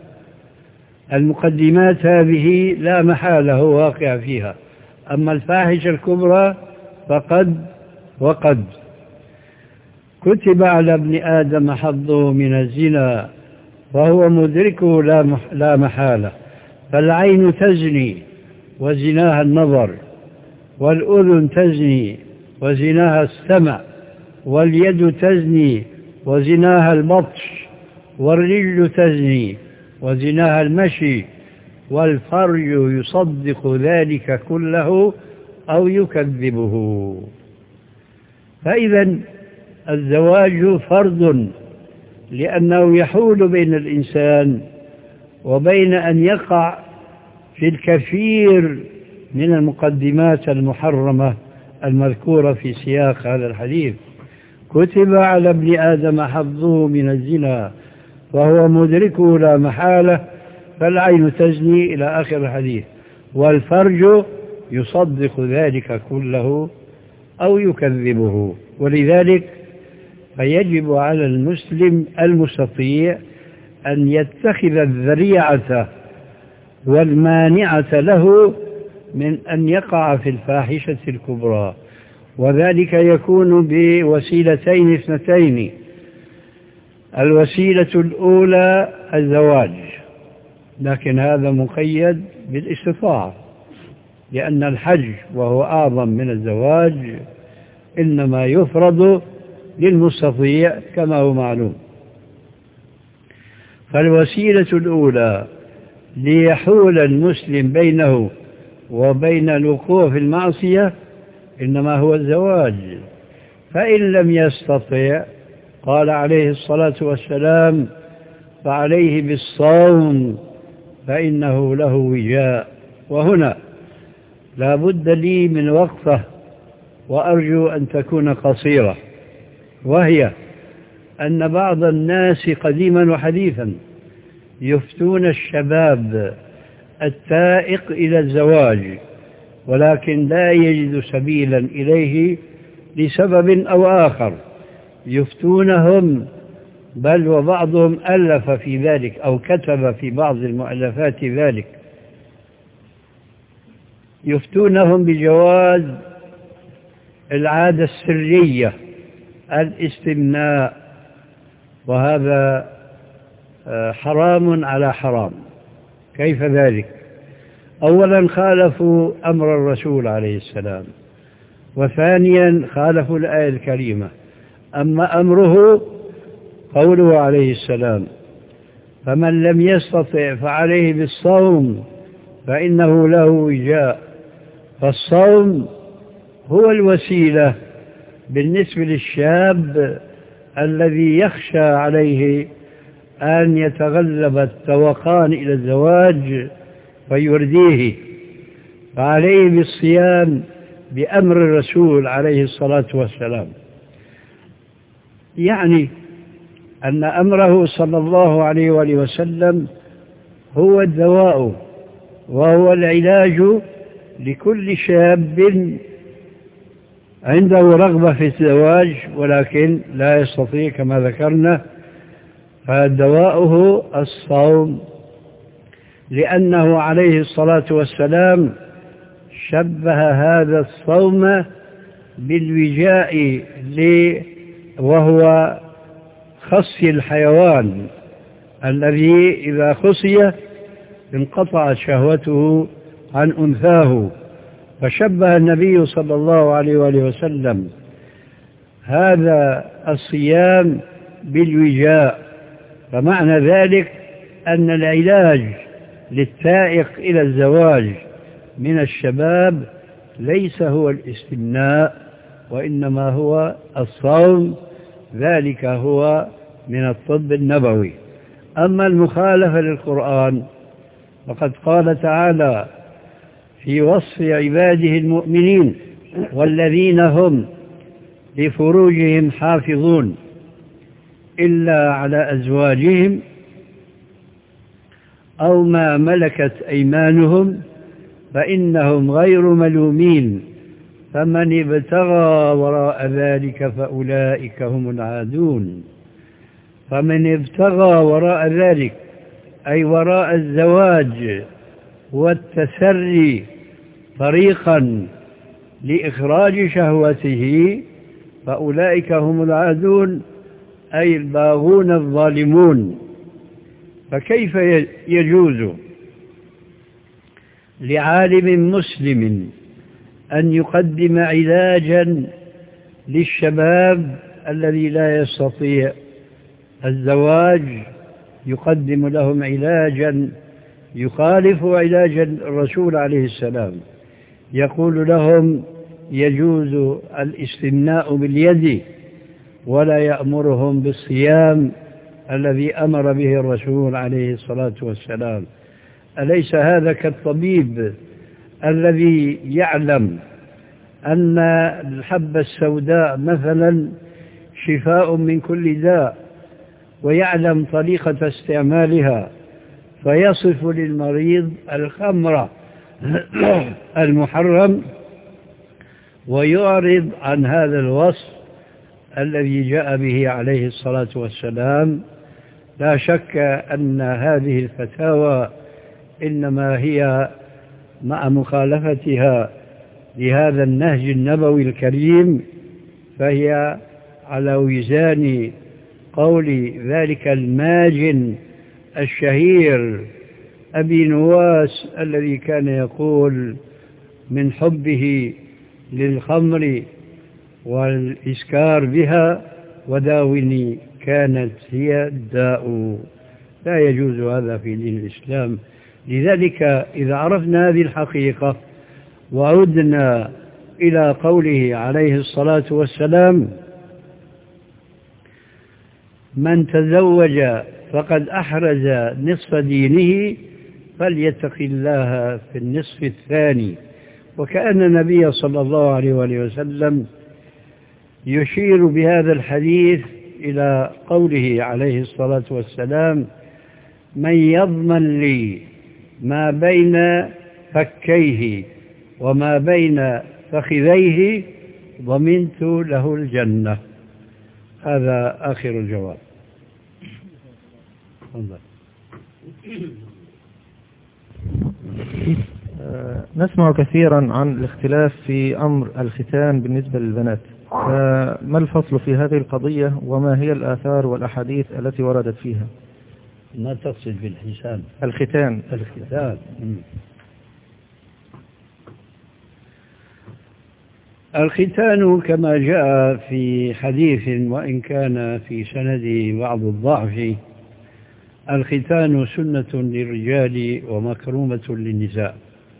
المقدمات هذه لا محالة هو واقع فيها، أما الفاحشة الكبرى فقد وقد. كتب على ابن آدم حظه من الزنا فهو مدركه لا محالة. فالعين تزني وزناها النظر، والأذن تزني وزناها السمع، واليد تزني وزناها البطش، والرجل تزني وزناها المشي، والفرج يصدق ذلك كله أو يكذبه. فإذا الزواج فرض، لأنه يحول بين الإنسان وبين أن يقع في الكثير من المقدمات المحرمة المذكورة في سياق هذا الحديث. كتب على ابن آدم حظه من الزنا وهو مدركه لا محالة، فالعين تزني إلى آخر الحديث، والفرج يصدق ذلك كله أو يكذبه. ولذلك فيجب على المسلم المستطيع أن يتخذ الذريعة والمانعة له من أن يقع في الفاحشة الكبرى، وذلك يكون بوسيلتين اثنتين. الوسيلة الأولى الزواج، لكن هذا مقيد بالاستطاعة، لأن الحج وهو أعظم من الزواج إنما يفرض للمستطيع كما هو معلوم. فالوسيلة الأولى ليحول المسلم بينه وبين الوقوع في المعصية إنما هو الزواج. فإن لم يستطع قال عليه الصلاة والسلام فعليه بالصوم فإنه له وجاء. وهنا لا بد لي من وقفة وأرجو أن تكون قصيرة، وهي أن بعض الناس قديما وحديثا يفتون الشباب التائق إلى الزواج ولكن لا يجد سبيلا إليه لسبب أو آخر، يفتونهم، بل وبعضهم ألف في ذلك أو كتب في بعض المؤلفات ذلك، يفتونهم بجواز العادة السرية الاستمناء، وهذا حرام على حرام. كيف ذلك؟ أولا خالفوا أمر الرسول عليه السلام، وثانيا خالفوا الآية الكريمة. أما أمره قوله عليه السلام فمن لم يستطع فعليه بالصوم فإنه له وجاء. فالصوم هو الوسيلة بالنسبة للشاب الذي يخشى عليه أن يتغلب التوقان إلى الزواج فيرديه، فعليه بالصيام بأمر الرسول عليه الصلاة والسلام. يعني أن أمره صلى الله عليه وآله وسلم هو الدواء وهو العلاج لكل شاب عنده رغبة في الزواج ولكن لا يستطيع كما ذكرنا فدواؤه الصوم، لأنه عليه الصلاة والسلام شبه هذا الصوم بالوجاء وهو خصي الحيوان الذي إذا خصي انقطعت شهوته عن أنثاه، فشبه النبي صلى الله عليه وآله وسلم هذا الصيام بالوجاء. فمعنى ذلك أن العلاج للتائق إلى الزواج من الشباب ليس هو الاستمناء، وإنما هو الصوم، ذلك هو من الطب النبوي. أما المخالفة للقرآن فقد قال تعالى في وصف عباده المؤمنين: والذين هم لفروجهم حافظون إلا على أزواجهم أو ما ملكت أيمانهم فإنهم غير ملومين فمن ابتغى وراء ذلك فأولئك هم العادون. فمن ابتغى وراء ذلك أي وراء الزواج والتسري طريقا لإخراج شهوته فأولئك هم العادون، أي الباغون الظالمون. فكيف يجوز لعالم مسلم أن يقدم علاجا للشباب الذي لا يستطيع الزواج، يقدم لهم علاجا يخالف علاج الرسول عليه السلام، يقول لهم يجوز الاستمناء باليد ولا يأمرهم بالصيام الذي أمر به الرسول عليه الصلاة والسلام؟ أليس هذا كالطبيب الذي يعلم أن الحبة السوداء مثلا شفاء من كل داء ويعلم طريقة استعمالها فيصف للمريض الخمر المحرم ويعرض عن هذا الوصف الذي جاء به عليه الصلاة والسلام؟ لا شك أن هذه الفتاوى إنما هي مع مخالفتها لهذا النهج النبوي الكريم فهي على وزان قول ذلك الماجن الشهير أبي نواس الذي كان يقول من حبه للخمر والإسكار بها: وداوني كانت هي الداء. لا يجوز هذا في دين الإسلام. لذلك إذا عرفنا هذه الحقيقة وعدنا إلى قوله عليه الصلاة والسلام: من تزوج فقد أحرز نصف دينه فليتق الله في النصف الثاني. وكأن النبي صلى الله عليه وآله وسلم يشير بهذا الحديث إلى قوله عليه الصلاة والسلام: من يضمن لي ما بين فكيه وما بين فخذيه ضمنت له الجنة. هذا آخر الجواب. نسمع كثيرا عن الاختلاف في أمر الختان بالنسبة للبنات، ما الفصل في هذه القضية وما هي الآثار والأحاديث التي وردت فيها؟ ما تقصد بالختان؟ الختان. الختان الختان كما جاء في حديث وإن كان في سنده بعض الضعف: الختان سنة للرجال ومكرومة للنساء.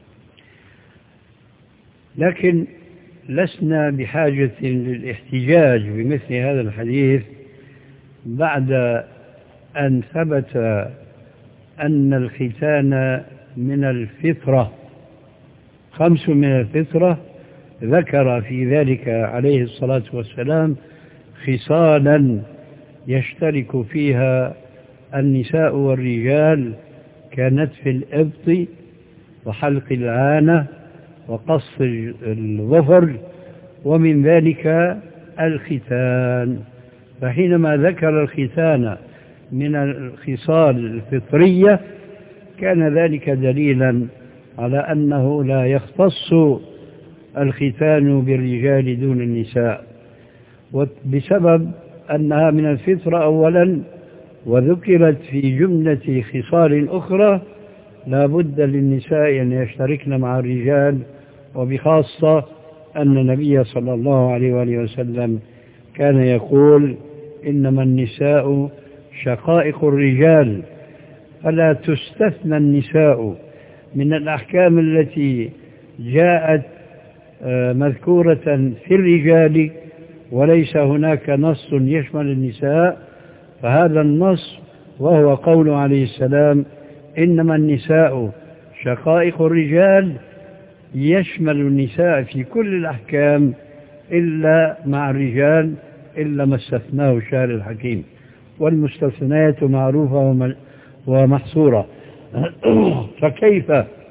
لكن لسنا بحاجة للاحتجاج بمثل هذا الحديث بعد أن ثبت أن الختان من الفطرة، خمس من الفطرة، ذكر في ذلك عليه الصلاة والسلام خصالا يشترك فيها النساء والرجال كنتف الإبط وحلق العانة وقص الظفر، ومن ذلك الختان. فحينما ذكر الختان من الخصال الفطرية كان ذلك دليلا على أنه لا يختص الختان بالرجال دون النساء، بسبب أنها من الفطرة أولا، وذكرت في جملة خصال أخرى لا بد للنساء أن يشتركن مع الرجال، وبخاصة أن النبي صلى الله عليه وآله وسلم كان يقول إنما النساء شقائق الرجال، فلا تستثنى النساء من الأحكام التي جاءت مذكورة في الرجال، وليس هناك نص يشمل النساء. فهذا النص وهو قول عليه السلام إنما النساء شقائق الرجال يشمل النساء في كل الأحكام إلا مع الرجال، إلا ما استثناه الشارع الحكيم، والمستثنيات معروفة ومحصورة. فكيف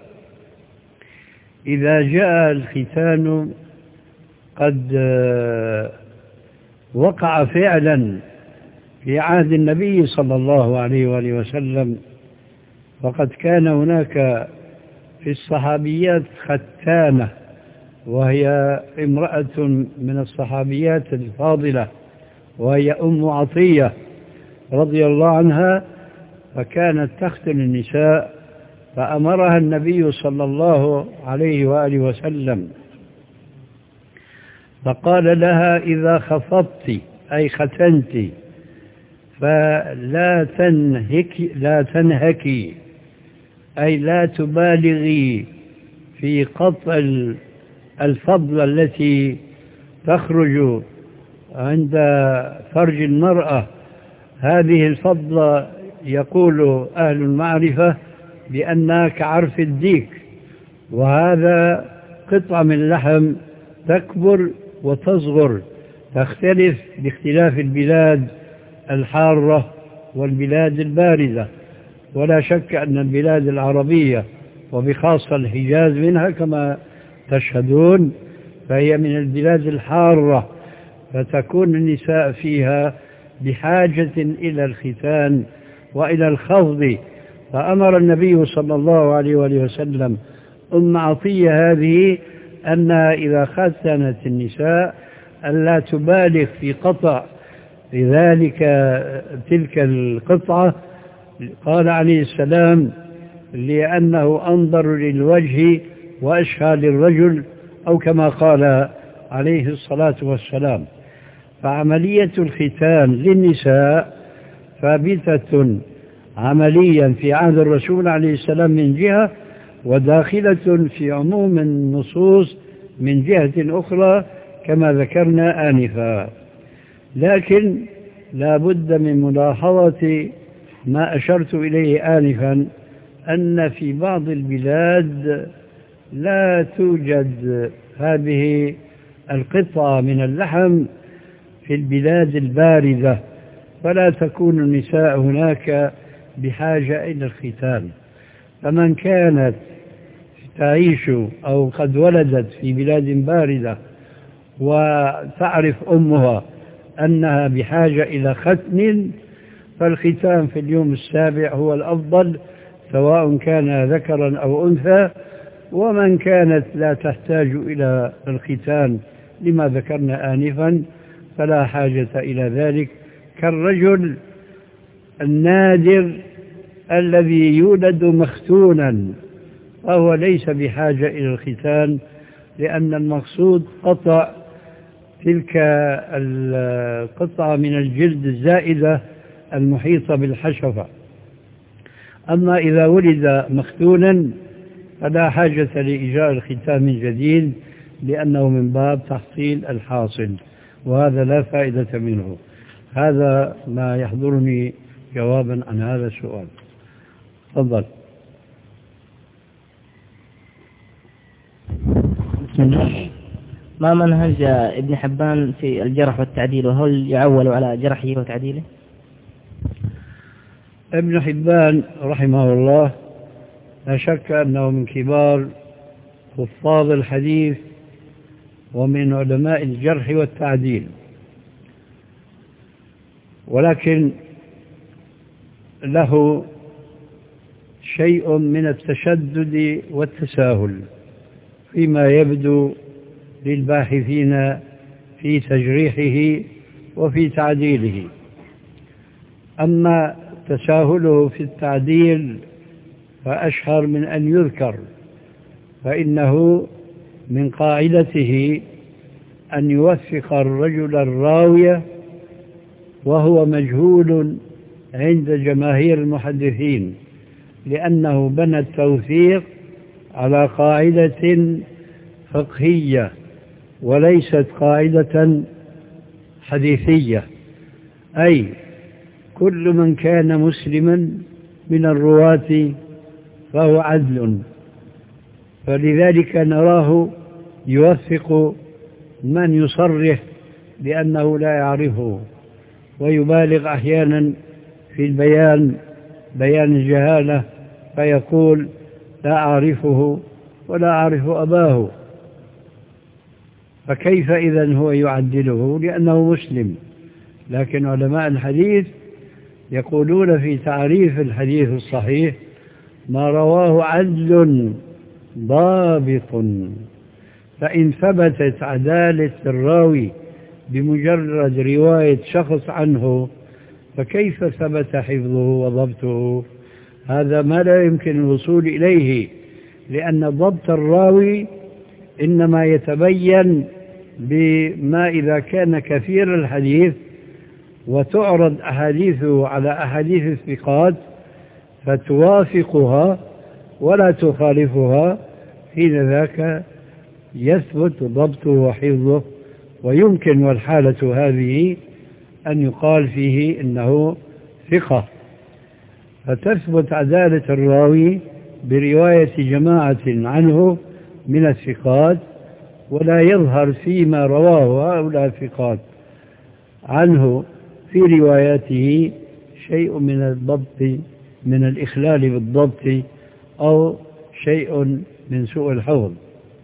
إذا جاء الختان قد وقع فعلا في عهد النبي صلى الله عليه وآله وسلم، فقد كان هناك في الصحابيات ختانة، وهي امرأة من الصحابيات الفاضلة، وهي أم عطية رضي الله عنها، فكانت تختن النساء، فأمرها النبي صلى الله عليه وآله وسلم فقال لها إذا خفضت أي ختنت فلا تنهكي لا تنهكي أي لا تبالغي في قطع الفضلة التي تخرج عند فرج المرأة. هذه الفضلة يقول أهل المعرفة بأنها كعرف الديك، وهذا قطعة من لحم تكبر وتصغر، تختلف باختلاف البلاد الحارة والبلاد الباردة. ولا شك أن البلاد العربية وبخاصة الحجاز منها كما تشهدون، فهي من البلاد الحارة، فتكون النساء فيها بحاجة إلى الختان وإلى الخفض. فأمر النبي صلى الله عليه وآله وسلم أم عطية هذه أنها إذا ختنت النساء ألا تبالغ في قطع لذلك تلك القطعة. قال عليه السلام لأنه أنظر للوجه وأشهى للرجل، أو كما قال عليه الصلاة والسلام. فعملية الختان للنساء ثابتة عمليا في عهد الرسول عليه السلام من جهة، وداخلة في عموم النصوص من جهة أخرى كما ذكرنا آنفا. لكن لا بد من ملاحظة ما أشرت إليه آنفا، أن في بعض البلاد لا توجد هذه القطعة من اللحم في البلاد الباردة، فلا تكون النساء هناك بحاجة إلى الختان. فمن كانت تعيش أو قد ولدت في بلاد باردة وتعرف أمها أنها بحاجة إلى ختن، فالختان في اليوم السابع هو الأفضل، سواء كان ذكرا أو أنثى. ومن كانت لا تحتاج إلى الختان لما ذكرنا آنفا فلا حاجة إلى ذلك، كالرجل النادر الذي يولد مختونا فهو ليس بحاجة إلى الختان، لأن المقصود قطع تلك القطعة من الجلد الزائدة المحيطة بالحشفة. أما إذا ولد مختونا فلا حاجة لإجراء الختان من جديد، لأنه من باب تحصيل الحاصل، وهذا لا فائدة منه. هذا ما يحضرني جوابا عن هذا السؤال. تفضل. بسم الله. ما منهج ابن حبان في الجرح والتعديل، وهل يعول على جرحه وتعديله؟ ابن حبان رحمه الله لا شك أنه من كبار حفاظ الحديث ومن علماء الجرح والتعديل، ولكن له شيء من التشدد والتساهل فيما يبدو للباحثين في تجريحه وفي تعديله. أما تساهله في التعديل فأشهر من أن يذكر، فإنه من قاعدته أن يوثق الرجل الراوية وهو مجهول عند جماهير المحدثين، لأنه بنى التوثيق على قاعدة فقهية وليست قاعدة حديثية، أي كل من كان مسلما من الرواة فهو عدل، فلذلك نراه يوثق من يصرح بأنه لا يعرفه، ويبالغ أحيانا في البيان بيان الجهالة فيقول لا أعرفه ولا أعرف أباه، فكيف إذن هو يعدله؟ لأنه مسلم. لكن علماء الحديث يقولون في تعريف الحديث الصحيح ما رواه عدل ضابط، فإن ثبتت عدالة الراوي بمجرد رواية شخص عنه فكيف ثبت حفظه وضبطه؟ هذا ما لا يمكن الوصول إليه، لأن ضبط الراوي إنما يتبين بما إذا كان كثير الحديث وتعرض أحاديثه على أحاديث الثقات فتوافقها ولا تخالفها، حين ذاك يثبت ضبطه وحفظه، ويمكن والحالة هذه أن يقال فيه إنه ثقة، فتثبت عدالة الراوي برواية جماعة عنه من الثقات، ولا يظهر فيما رواه هؤلاء الثقات عنه في رواياته شيء من الضبط من الإخلال بالضبط أو شيء من سوء الحفظ.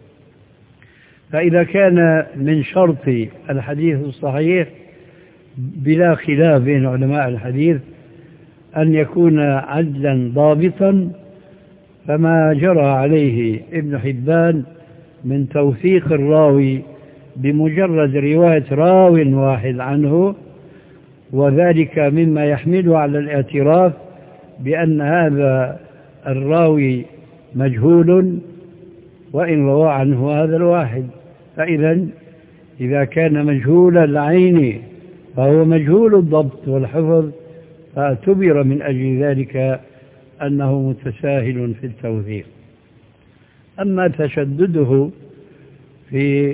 فإذا كان من شرط الحديث الصحيح بلا خلاف بين علماء الحديث أن يكون عدلا ضابطا، فما جرى عليه ابن حبان من توثيق الراوي بمجرد رواية راو واحد عنه، وذلك مما يحمله على الاعتراف بأن هذا الراوي مجهول وإن روى عنه هذا الواحد. فإذا إذا كان مجهول العين فهو مجهول الضبط والحفظ، فاعتبر من أجل ذلك أنه متساهل في التوثيق. أما تشدده في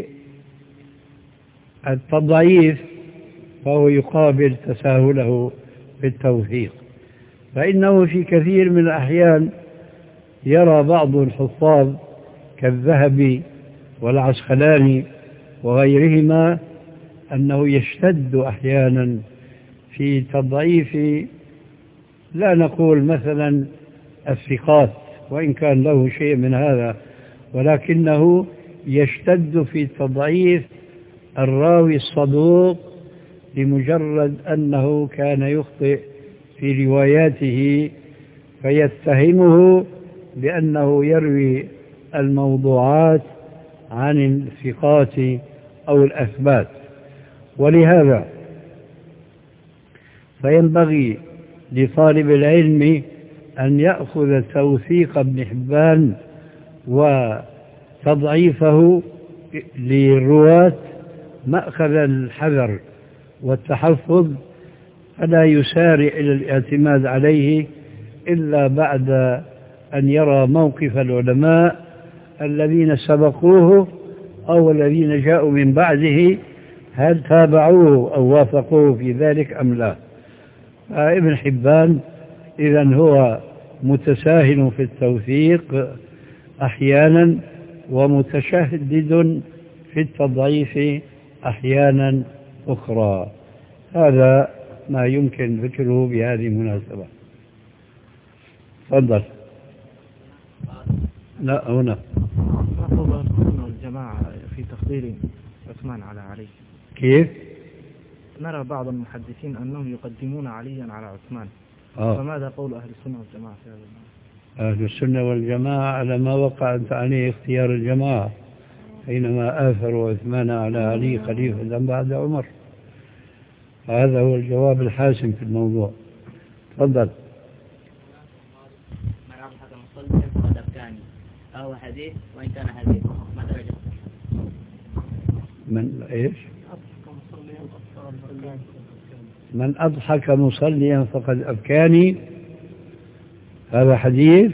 التضعيف فهو يقابل تساهله في التوثيق، فإنه في كثير من الأحيان يرى بعض الحفاظ كالذهبي والعسقلاني وغيرهما أنه يشتد أحيانا في تضعيف، لا نقول مثلا الثقات وإن كان له شيء من هذا، ولكنه يشتد في تضعيف الراوي الصدوق لمجرد أنه كان يخطئ في رواياته، فيتهمه بأنه يروي الموضوعات عن الثقات أو الأثبات. ولهذا فينبغي لطالب العلم أن يأخذ توثيق ابن حبان وتضعيفه للرواة مأخذ الحذر والتحفظ، فلا يسارع إلى الاعتماد عليه إلا بعد أن يرى موقف العلماء الذين سبقوه أو الذين جاءوا من بعده، هل تابعوه أو وافقوه في ذلك أم لا. ابن حبان إذن هو متساهل في التوثيق أحيانا ومتشدد في التضعيف أحيانا أخرى. هذا ما يمكن ذكره بهذه المناسبة. تفضل. لا هنا الجماعة في تفضيل عثمان على علي. كيف؟ نرى بعض المحدثين أنهم يقدمون عليا على عثمان، آه. فماذا قول أهل السنة والجماعة في هذا؟ أهل السنة والجماعة على ما وقع أنت عليه اختيار الجماعة حينما آثروا عثمان على علي خليفة بعد عمر. هذا هو الجواب الحاسم في الموضوع. تفضل. من أضحك مصليا فقد أبكاني، فهو حديث وإن كان حديث ما درجة؟ من إيش؟ من أضحك مصليا فقد أبكاني، هذا حديث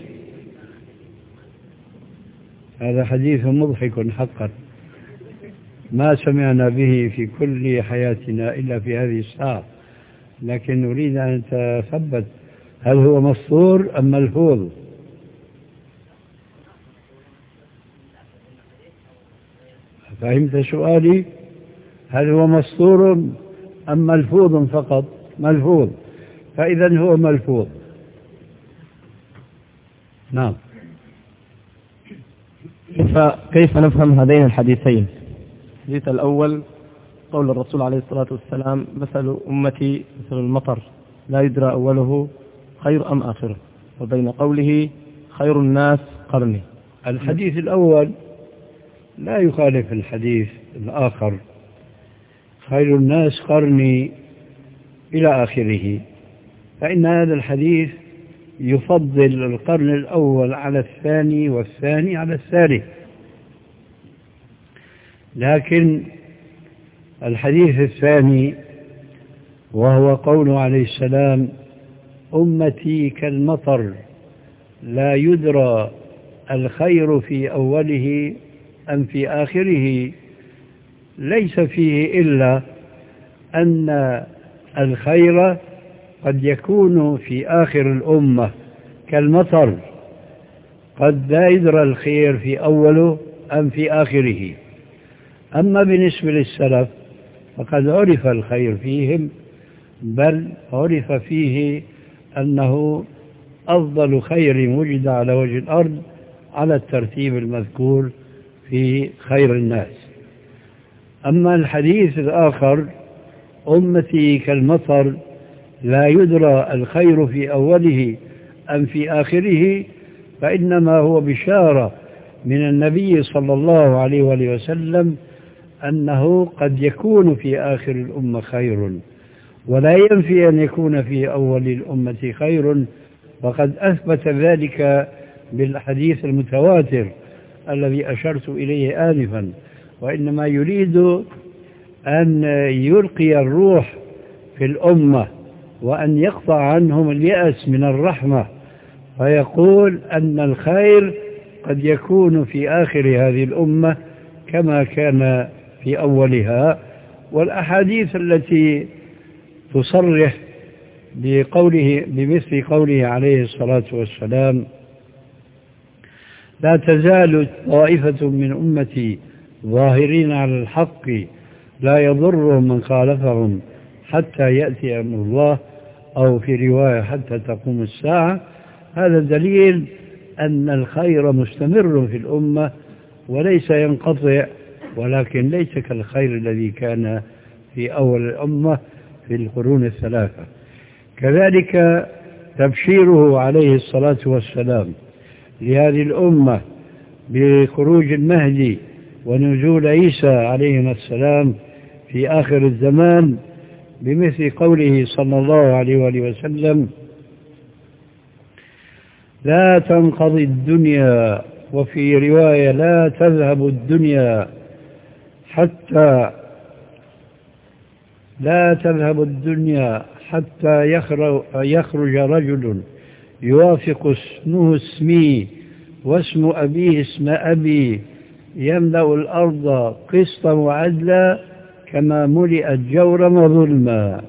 هذا حديث مضحك حقا، ما سمعنا به في كل حياتنا إلا في هذه الساعة، لكن نريد أن نتثبت هل هو مسطور أم ملفوظ. فهمت سؤالي؟ هل هو مسطور أم ملفوظ فقط؟ ملفوظ، فإذا هو ملفوظ. نعم. كيف كيف نفهم هذين الحديثين؟ الحديث الأول قول الرسول عليه الصلاة والسلام: مثل أمتي مثل المطر لا يدرى أوله خير أم آخره، وبين قوله خير الناس قرني. الحديث الأول لا يخالف الحديث الآخر خير الناس قرني إلى آخره، فإن هذا الحديث يفضل القرن الأول على الثاني والثاني على الثالث. لكن الحديث الثاني وهو قوله عليه السلام: أمتي كالمطر لا يدرى الخير في أوله أم في آخره، ليس فيه إلا أن الخير قد يكون في آخر الأمة كالمطر، قد لا يدرى الخير في أوله أم في آخره. أما بالنسبة للسلف فقد عرف الخير فيهم، بل عرف فيه أنه أفضل خير وجد على وجه الأرض على الترتيب المذكور في خير الناس. أما الحديث الآخر: أمتي كالمطر لا يدرى الخير في أوله أم في آخره، فإنما هو بشارة من النبي صلى الله عليه وآله وسلم أنه قد يكون في آخر الأمة خير، ولا ينفي أن يكون في أول الأمة خير، وقد أثبت ذلك بالحديث المتواتر الذي أشرت إليه آنفا. وإنما يريد أن يلقي الروح في الأمة وأن يقطع عنهم اليأس من الرحمة، فيقول أن الخير قد يكون في آخر هذه الأمة كما كان في أولها. والأحاديث التي تصرح بقوله بمثل قوله عليه الصلاة والسلام: لا تزال طائفة من أمتي ظاهرين على الحق لا يضرهم من خالفهم حتى يأتي أمر الله، أو في رواية حتى تقوم الساعة. هذا دليل أن الخير مستمر في الأمة وليس ينقطع، ولكن ليس كالخير الذي كان في أول الأمة في القرون الثلاثة. كذلك تبشيره عليه الصلاة والسلام لهذه الأمة بخروج المهدي ونزول عيسى عليه السلام في آخر الزمان بمثل قوله صلى الله عليه وآله وسلم: لا تنقضي الدنيا، وفي رواية لا تذهب الدنيا حتى لا تذهب الدنيا حتى يخرج رجل يوافق اسمه اسمي واسم أبيه اسم أبي يملأ الأرض قسطا وعدلا كما ملئت جورا وظلما.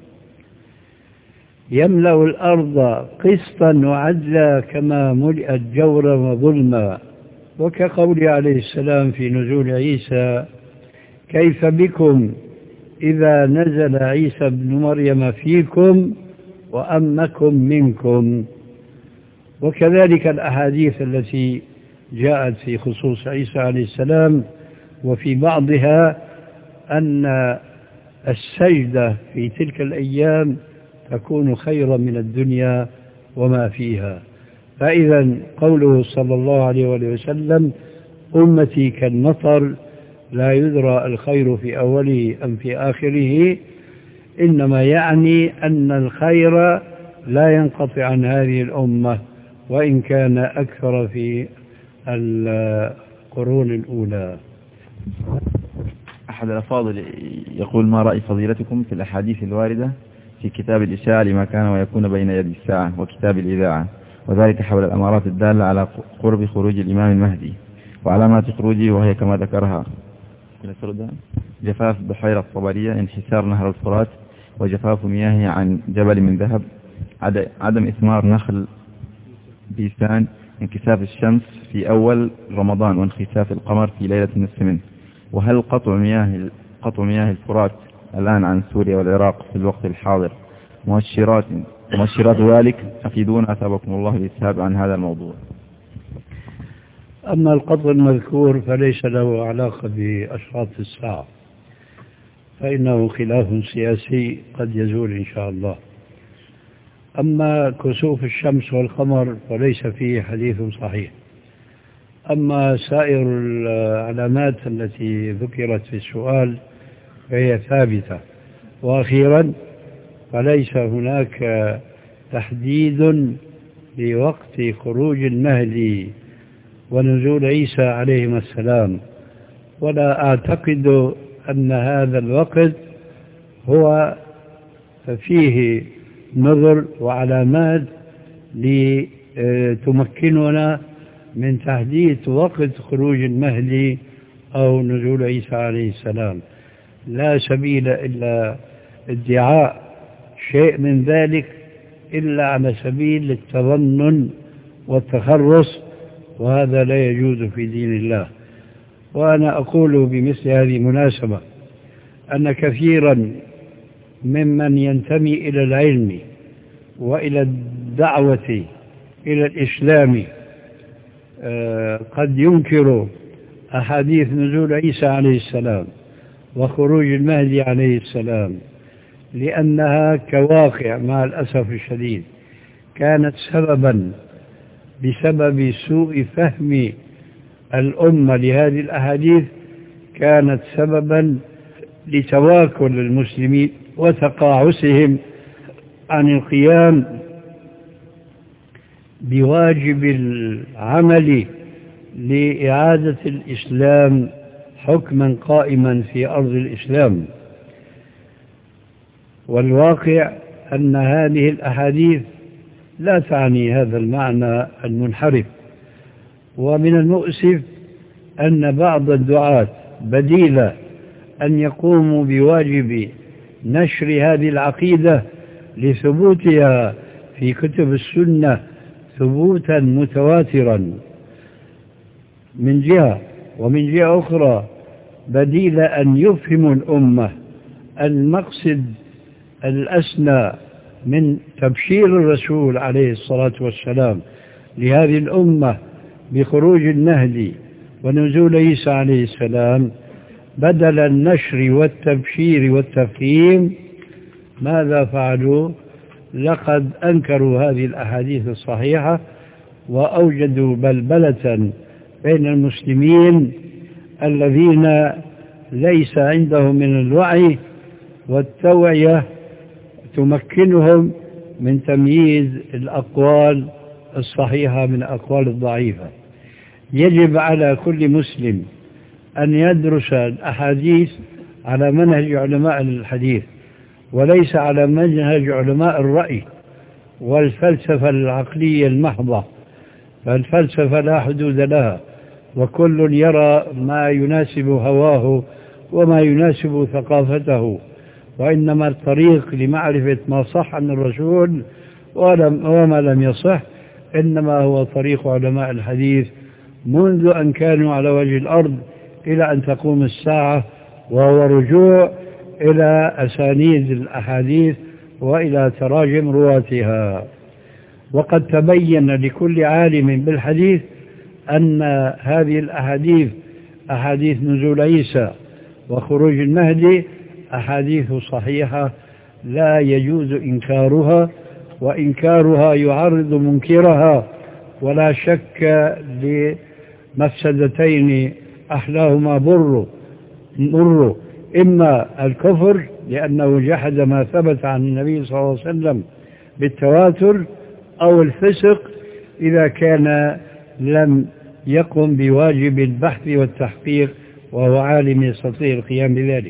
يملأ الأرض قسطا وعدلا كما ملئت جورا وظلما. وكقول عليه السلام في نزول عيسى: كيف بكم إذا نزل عيسى بن مريم فيكم وأمكم منكم. وكذلك الأحاديث التي جاءت في خصوص عيسى عليه السلام، وفي بعضها أن السجدة في تلك الأيام تكون خيرا من الدنيا وما فيها. فإذا قوله صلى الله عليه وسلم أمتي كالمطر لا يدرى الخير في أوله أم في آخره، إنما يعني أن الخير لا ينقطع عن هذه الأمة وإن كان أكثر في القرون الأولى. أحد الأفاضل يقول: ما رأي فضيلتكم في الأحاديث الواردة في كتاب الإشاعة لما كان ويكون بين يدي الساعة وكتاب الإذاعة، وذلك حول الأمارات الدالة على قرب خروج الإمام المهدي وعلامات خروجه، وهي كما ذكرها: جفاف بحيرة الطبرية، انحسار نهر الفرات، وجفاف مياه عن جبل من ذهب، عدم إثمار نخل بيسان، انكساف الشمس في أول رمضان، وانخساف القمر في ليلة النصف منه. وهل قطع مياه قطع مياه الفرات الآن عن سوريا والعراق في الوقت الحاضر مؤشرات مؤشرات ذلك؟ أفيدونا أثابكم الله بالإسهاب عن هذا الموضوع. أما القطع المذكور فليس له علاقة بأشراط الساعة، فإنه خلاف سياسي قد يزول إن شاء الله. أما كسوف الشمس والقمر فليس فيه حديث صحيح. أما سائر العلامات التي ذكرت في السؤال فهي ثابتة. وأخيرا فليس هناك تحديد لوقت خروج المهدي ونزول عيسى عليهما السلام، ولا أعتقد أن هذا الوقت هو فيه نظر وعلامات لتمكننا من تحديد وقت خروج المهدي أو نزول عيسى عليه السلام. لا سبيل إلا ادعاء شيء من ذلك إلا على سبيل التظنن والتخرص، وهذا لا يجوز في دين الله. وأنا أقول بمثل هذه المناسبة أن كثيرا ممن ينتمي إلى العلم وإلى الدعوة إلى الإسلام قد ينكر أحاديث نزول عيسى عليه السلام وخروج المهدي عليه السلام، لأنها كواقع مع الأسف الشديد كانت سببا بسبب سوء فهم الأمة لهذه الأحاديث، كانت سببا لتواكل المسلمين وتقاعسهم عن القيام بواجب العمل لإعادة الإسلام حكما قائما في أرض الإسلام. والواقع أن هذه الأحاديث لا تعني هذا المعنى المنحرف. ومن المؤسف أن بعض الدعاة بديل أن يقوموا بواجب نشر هذه العقيدة لثبوتها في كتب السنة ثبوتا متواترا من جهة، ومن جهة أخرى بديل أن يفهم الأمة المقصد الأسنى من تبشير الرسول عليه الصلاة والسلام لهذه الأمة بخروج المهدي ونزول عيسى عليه السلام، بدل النشر والتبشير والتفهيم ماذا فعلوا؟ لقد أنكروا هذه الأحاديث الصحيحة وأوجدوا بلبلة بين المسلمين الذين ليس عندهم من الوعي والتوعية تمكنهم من تمييز الأقوال الصحيحة من الأقوال الضعيفة. يجب على كل مسلم أن يدرس الأحاديث على منهج علماء الحديث وليس على منهج علماء الرأي والفلسفة العقلية المحضة، فالفلسفة لا حدود لها وكل يرى ما يناسب هواه وما يناسب ثقافته، وإنما الطريق لمعرفة ما صح عن الرسول وما لم يصح إنما هو طريق علماء الحديث منذ أن كانوا على وجه الأرض إلى أن تقوم الساعة، وهو رجوع إلى أسانيد الأحاديث وإلى تراجم رواتها. وقد تبين لكل عالم بالحديث أن هذه الأحاديث أحاديث نزول عيسى وخروج المهدي أحاديث صحيحة لا يجوز إنكارها، وإنكارها يعرض منكرها، ولا شك لمفسدتين أحلاهما بر مر، إما الكفر لأنه جحد ما ثبت عن النبي صلى الله عليه وسلم بالتواتر، أو الفسق إذا كان لم يقم بواجب البحث والتحقيق وهو عالم يستطيع القيام بذلك.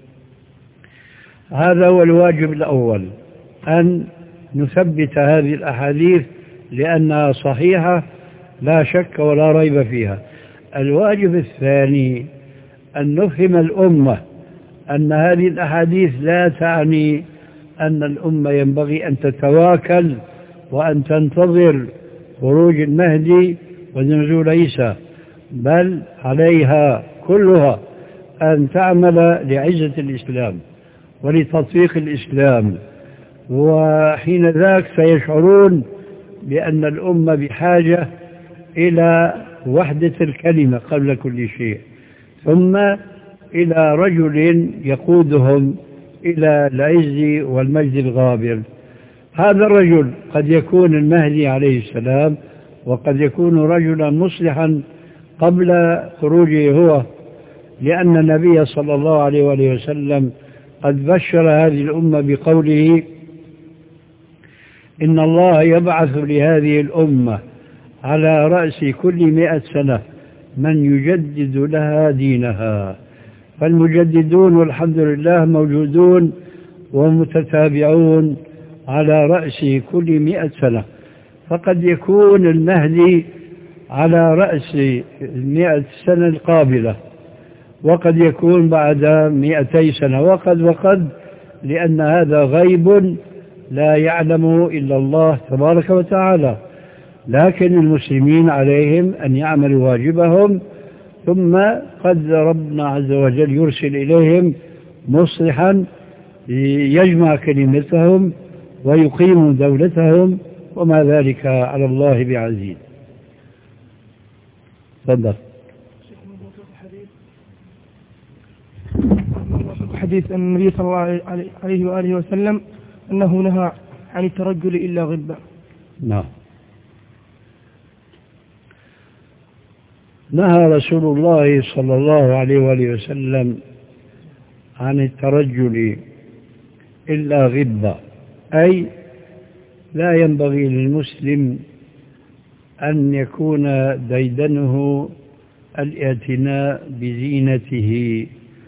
هذا هو الواجب الأول، أن نثبت هذه الأحاديث لأنها صحيحة لا شك ولا ريب فيها. الواجب الثاني أن نفهم الأمة أن هذه الأحاديث لا تعني أن الأمة ينبغي أن تتواكل وأن تنتظر خروج المهدي ونزول عيسى، بل عليها كلها أن تعمل لعزة الإسلام ولتطبيق الإسلام، وحين ذاك سيشعرون بأن الأمة بحاجة إلى وحدة الكلمة قبل كل شيء، ثم إلى رجل يقودهم إلى العز والمجد الغابر. هذا الرجل قد يكون المهدي عليه السلام، وقد يكون رجلا مصلحا قبل خروجه هو، لأن النبي صلى الله عليه وآله وسلم قد بشر هذه الأمة بقوله: إن الله يبعث لهذه الأمة على رأس كل مئة سنة من يجدد لها دينها. فالمجددون والحمد لله موجودون ومتتابعون على رأس كل مئة سنة، فقد يكون المهدي على رأس مئة سنة القابلة، وقد يكون بعد مئتي سنة، وقد وقد لأن هذا غيب لا يعلمه إلا الله تبارك وتعالى. لكن المسلمين عليهم أن يعملوا واجبهم، ثم قد ربنا عز وجل يرسل إليهم مصلحا يجمع كلمتهم ويقيم دولتهم، وما ذلك على الله بعزيز. تفضل. حديث النبي صلى الله عليه وآله وسلم أنه نهى عن الترجل إلا غبا. نعم، نهى رسول الله صلى الله عليه وآله وسلم عن الترجل إلا غبا، أي لا ينبغي للمسلم أن يكون ديدنه الاعتناء بزينته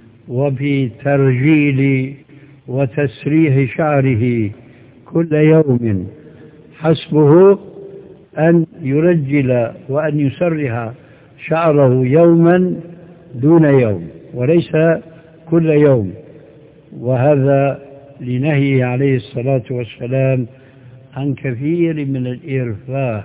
وبترجيل وتسريح شعره كل يوم، حسبه أن يرجل وأن يسرح شعره يوما دون يوم وليس كل يوم، وهذا لنهي عليه الصلاة والسلام عن كثير من الإرفاه.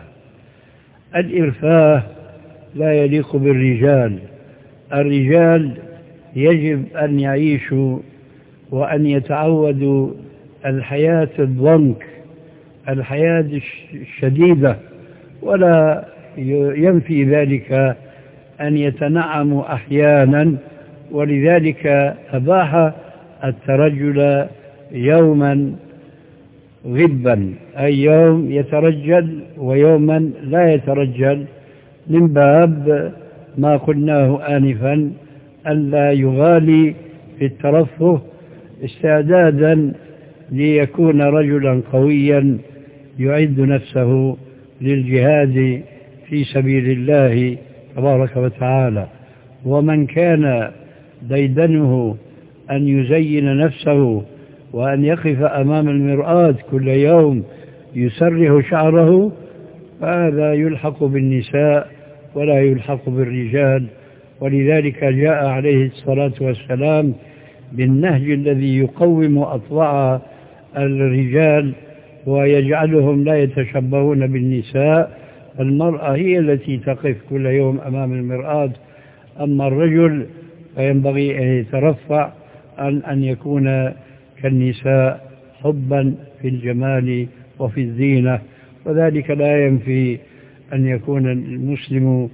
الإرفاه لا يليق بالرجال، الرجال يجب أن يعيشوا وأن يتعودوا الحياة الضنك، الحياة الشديدة، ولا ينفي ذلك أن يتنعموا أحيانا، ولذلك أباح الترجل يوما غبا، أي يوم يترجل ويوما لا يترجل، من باب ما قلناه آنفا ألا يغالي في الترفه، استعدادا ليكون رجلا قويا يعد نفسه للجهاد في سبيل الله تبارك وتعالى. ومن كان ديدنه أن يزين نفسه وأن يقف أمام المرآة كل يوم يسرح شعره، فهذا يلحق بالنساء ولا يلحق بالرجال. ولذلك جاء عليه الصلاة والسلام بالنهج الذي يقوم أطباع الرجال ويجعلهم لا يتشبهون بالنساء. المرأة هي التي تقف كل يوم أمام المرآة، أما الرجل فينبغي أن يترفع عن أن يكون كالنساء حبا في الجمال وفي الزينة، وذلك لا ينفي أن يكون المسلم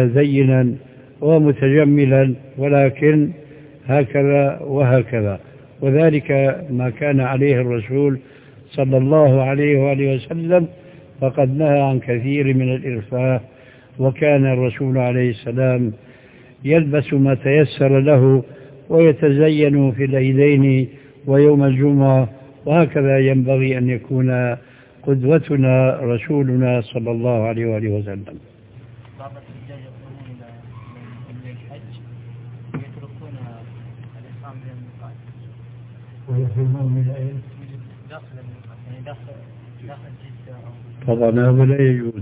متزينا ومتجملا، ولكن هكذا وهكذا. وذلك ما كان عليه الرسول صلى الله عليه وآله وسلم، فقد نهى عن كثير من الإرفاه، وكان الرسول عليه السلام يلبس ما تيسر له ويتزين في العيدين ويوم الجمعة، وهكذا ينبغي أن يكون قدوتنا رسولنا صلى الله عليه وآله وسلم. بعض الحجاج يقولون للحج يتركون الإحرام من الميقات ويحرمون من أين؟ داخل الميقات، يعني داخل داخل جدة. طبعا هذا لا يجوز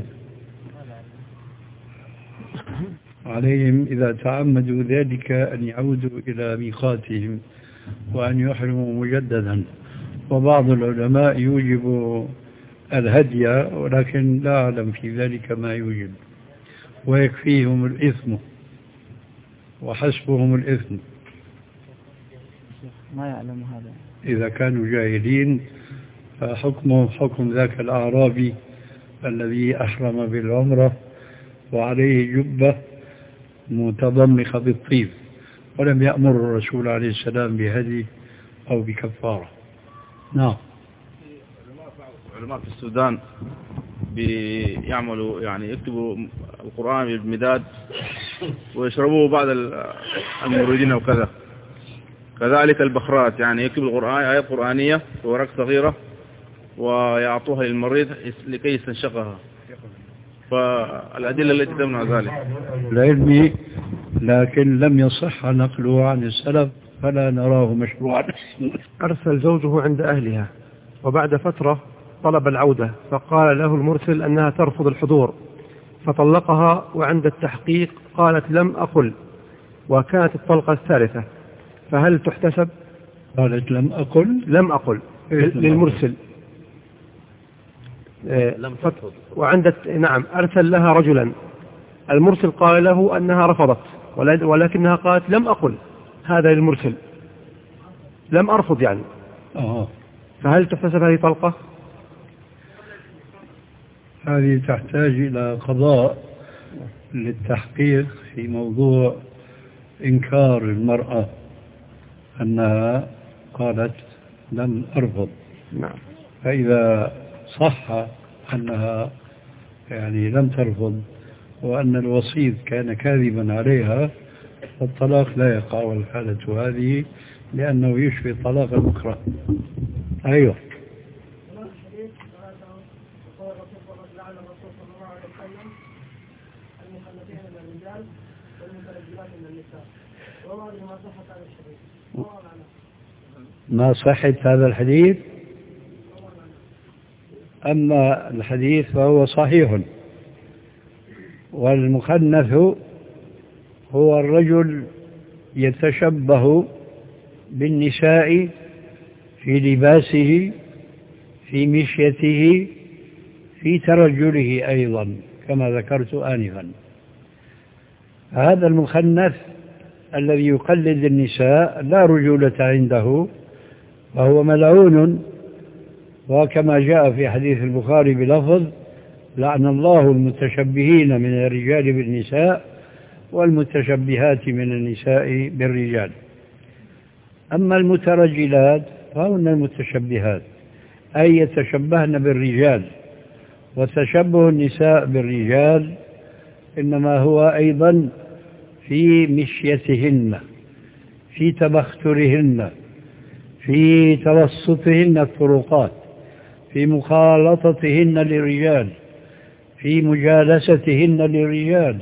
عليهم إذا تعمدوا ذلك أن يعودوا إلى ميقاتهم وأن يحرموا مجددا. وبعض العلماء يوجب الهدي، ولكن لا أعلم في ذلك ما يوجب، ويكفيهم الإثم وحسبهم الإثم. ما يعلم هذا. إذا كانوا جاهلين فحكمه حكم ذاك الأعرابي الذي أحرم بالعمرة وعليه جبة متضمخة بالطيب، ولم يأمر الرسول عليه السلام بهدي أو بكفارة. نعم. علماء في السودان بيعملوا يعني يكتبوا القرآن بالمداد ويشربوه بعض الموردين وكذا. كذلك البخرات يعني يكتب القرآن آيات قرآنية في ورق صغيرة ويعطوها للمريض لكي يستنشقها. فالأدلة التي تمنع ذلك العلمي، لكن لم يصح نقله عن السلف فلا نراه مشروعا. أرسل زوجه عند أهلها وبعد فترة طلب العودة، فقال له المرسل أنها ترفض الحضور فطلقها، وعند التحقيق قالت لم أقل، وكانت الطلقة الثالثة، فهل تحتسب؟ قالت لم أقل لم أقل للمرسل لم ترفض، وعند نعم أرسل لها رجلا، المرسل قال له أنها رفضت ولكنها قالت لم أقل، هذا للمرسل لم أرفض يعني. آه. فهل تحتسب هذه طلقة؟ هذه تحتاج إلى قضاء للتحقيق في موضوع إنكار المرأة أنها قالت لم أرفض. نعم. فإذا صح أنها يعني لم ترفض وأن الوسيط كان كاذبا عليها، فالطلاق لا يقع والحالة هذه، لأنه يشفي طلاق المكره. أيوه. ما صحة هذا الحديث؟ أما الحديث فهو صحيح. والمخنث هو الرجل يتشبه بالنساء في لباسه، في مشيته، في ترجله أيضا كما ذكرت آنفا. هذا المخنث الذي يقلد النساء لا رجولة عنده، وهو ملعون، وكما جاء في حديث البخاري بلفظ لعن الله المتشبهين من الرجال بالنساء والمتشبهات من النساء بالرجال. أما المترجلات فهن المتشبهات، أي يتشبهن بالرجال، وتشبه النساء بالرجال إنما هو أيضا في مشيتهن، في تبخترهن، في توسطهن الطرقات، في مخالطتهن للرجال، في مجالستهن للرجال.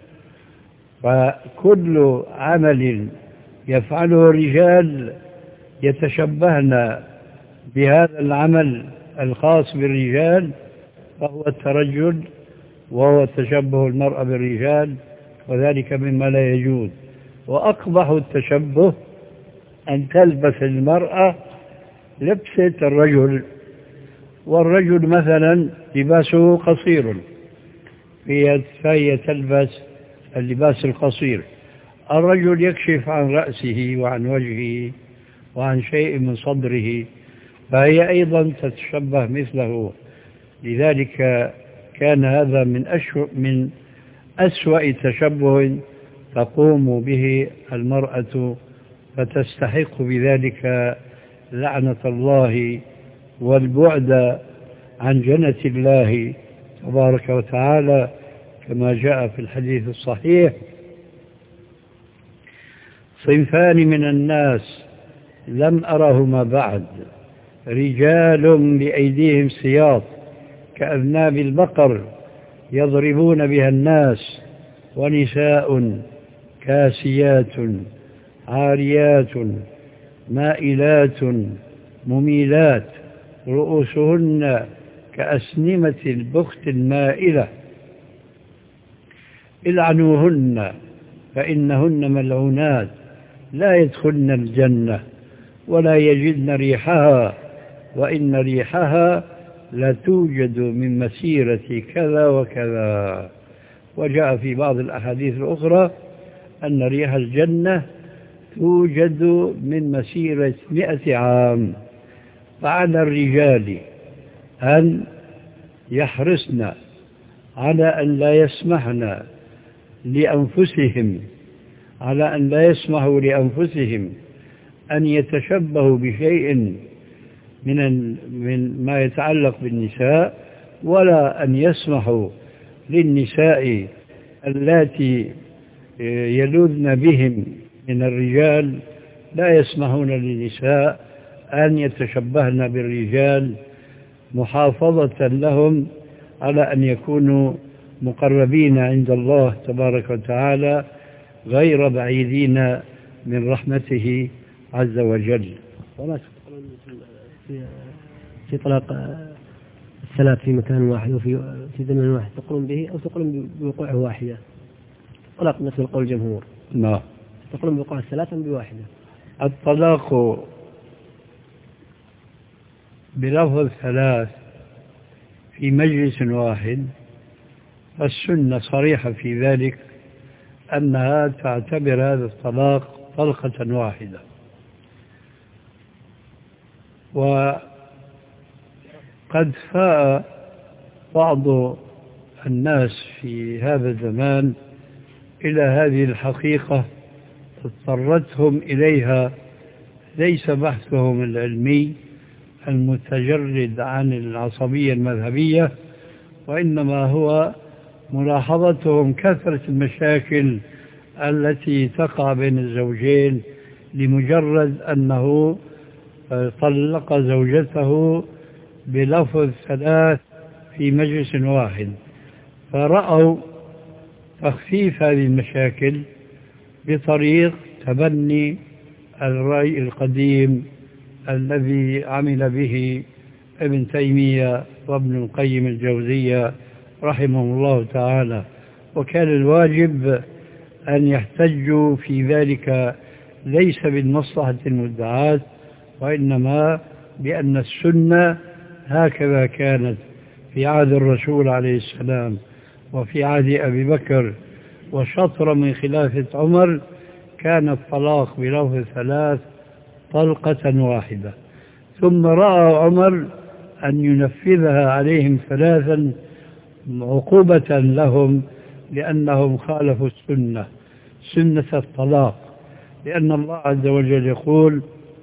فكل عمل يفعله الرجال يتشبهن بهذا العمل الخاص بالرجال فهو الترجل، وهو تشبه المرأة بالرجال، وذلك مما لا يجوز. وأقبح التشبه أن تلبس المرأة لبسة الرجل، والرجل مثلا لباسه قصير فهي تلبس اللباس القصير. الرجل يكشف عن رأسه وعن وجهه وعن شيء من صدره، فهي أيضا تتشبه مثله. لذلك كان هذا من أسوأ من أسوأ تشبه تقوم به المرأة فتستحق بذلك لعنة الله والبعد عن جنة الله تبارك وتعالى كما جاء في الحديث الصحيح: صنفان من الناس لم أرهما بعد، رجال بأيديهم سياط كأذناب البقر يضربون بها الناس، ونساء كاسيات عاريات مائلات مميلات رؤوسهن كأسنمة البخت المائلة، العنوهن فإنهن ملعونات لا يدخلن الجنة ولا يجدن ريحها، وإن ريحها لا توجد من مسيرة كذا وكذا. وجاء في بعض الأحاديث الأخرى أن ريح الجنة توجد من مسيرة مئة عام. فعلى الرجال أن يحرصن على أن لا يسمحن لأنفسهم على أن لا يسمحوا لأنفسهم أن يتشبهوا بشيء من من ما يتعلق بالنساء، ولا أن يسمحوا للنساء اللاتي يلوذن بهم من الرجال، لا يسمحون للنساء أن يتشبهن بالرجال، محافظة لهم على أن يكونوا مقربين عند الله تبارك وتعالى غير بعيدين من رحمته عز وجل. في طلاق الثلاث في مكان واحد وفي في زمن واحد تقولون به أو تقولون بوقوعه واحدة؟ طلاق مثل قول الجمهور. نعم. تقولون بوقوع الثلاثة بواحدة؟ الطلاق بلفظ ثلاث في مجلس واحد، السنة صريحة في ذلك أنها تعتبر هذا الطلاق طلقة واحدة. وقد فاء بعض الناس في هذا الزمان إلى هذه الحقيقة اضطرتهم إليها، ليس بحثهم العلمي المتجرد عن العصبية المذهبية، وإنما هو ملاحظتهم كثرة المشاكل التي تقع بين الزوجين لمجرد أنه طلق زوجته بلفظ ثلاث في مجلس واحد، فرأوا تخفيف هذه المشاكل بطريق تبني الرأي القديم الذي عمل به ابن تيمية وابن القيم الجوزية رحمهم الله تعالى. وكان الواجب أن يحتجوا في ذلك ليس بالمصلحة المدعاة، وإنما بأن السنة هكذا كانت في عهد الرسول عليه السلام وفي عهد أبي بكر وشطر من خلافة عمر، كان الطلاق بلفظ ثلاث طلقة واحدة. ثم رأى عمر أن ينفذها عليهم ثلاثا عقوبة لهم لأنهم خالفوا السنة سنة الطلاق، لأن الله عز وجل يقول: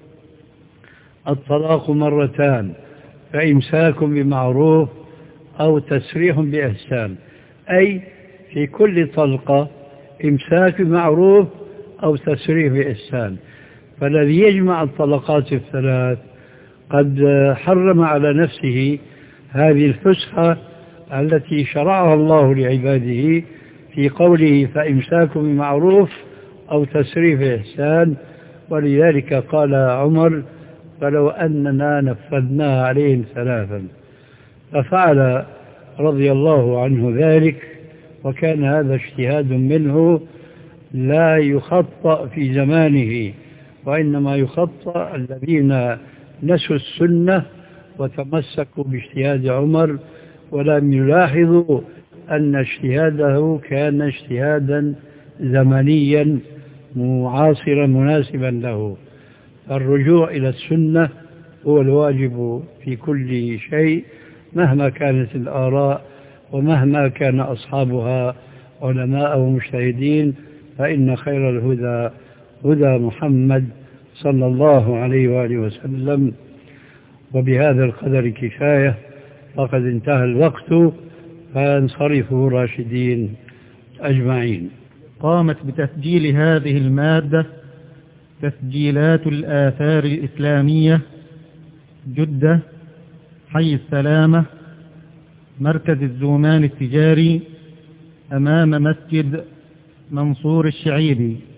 الطلاق مرتان فإمساك بمعروف أو تسريح بإحسان، أي في كل طلقة إمساك بمعروف أو تسريح بإحسان. فالذي يجمع الطلقات الثلاث قد حرم على نفسه هذه الفسحة التي شرعها الله لعباده في قوله: فإمساك بمعروف أو تسريح بإحسان. ولذلك قال عمر: فلو أننا نفذناها عليهم ثلاثا. ففعل رضي الله عنه ذلك، وكان هذا اجتهاد منه لا يخطأ في زمانه، وإنما يخطأ الذين نسوا السنة وتمسكوا باجتهاد عمر ولم يلاحظوا أن اجتهاده كان اجتهادا زمنيا معاصرا مناسبا له. الرجوع إلى السنة هو الواجب في كل شيء، مهما كانت الآراء ومهما كان أصحابها علماء ومجتهدين، فإن خير الهدى هدى محمد صلى الله عليه وآله وسلم. وبهذا القدر كفاية، فقد انتهى الوقت، فانصرفوا راشدين أجمعين. قامت بتسجيل هذه المادة تسجيلات الآثار الإسلامية، جدة، حي السلامة، مركز الزومان التجاري، أمام مسجد منصور الشعيبي.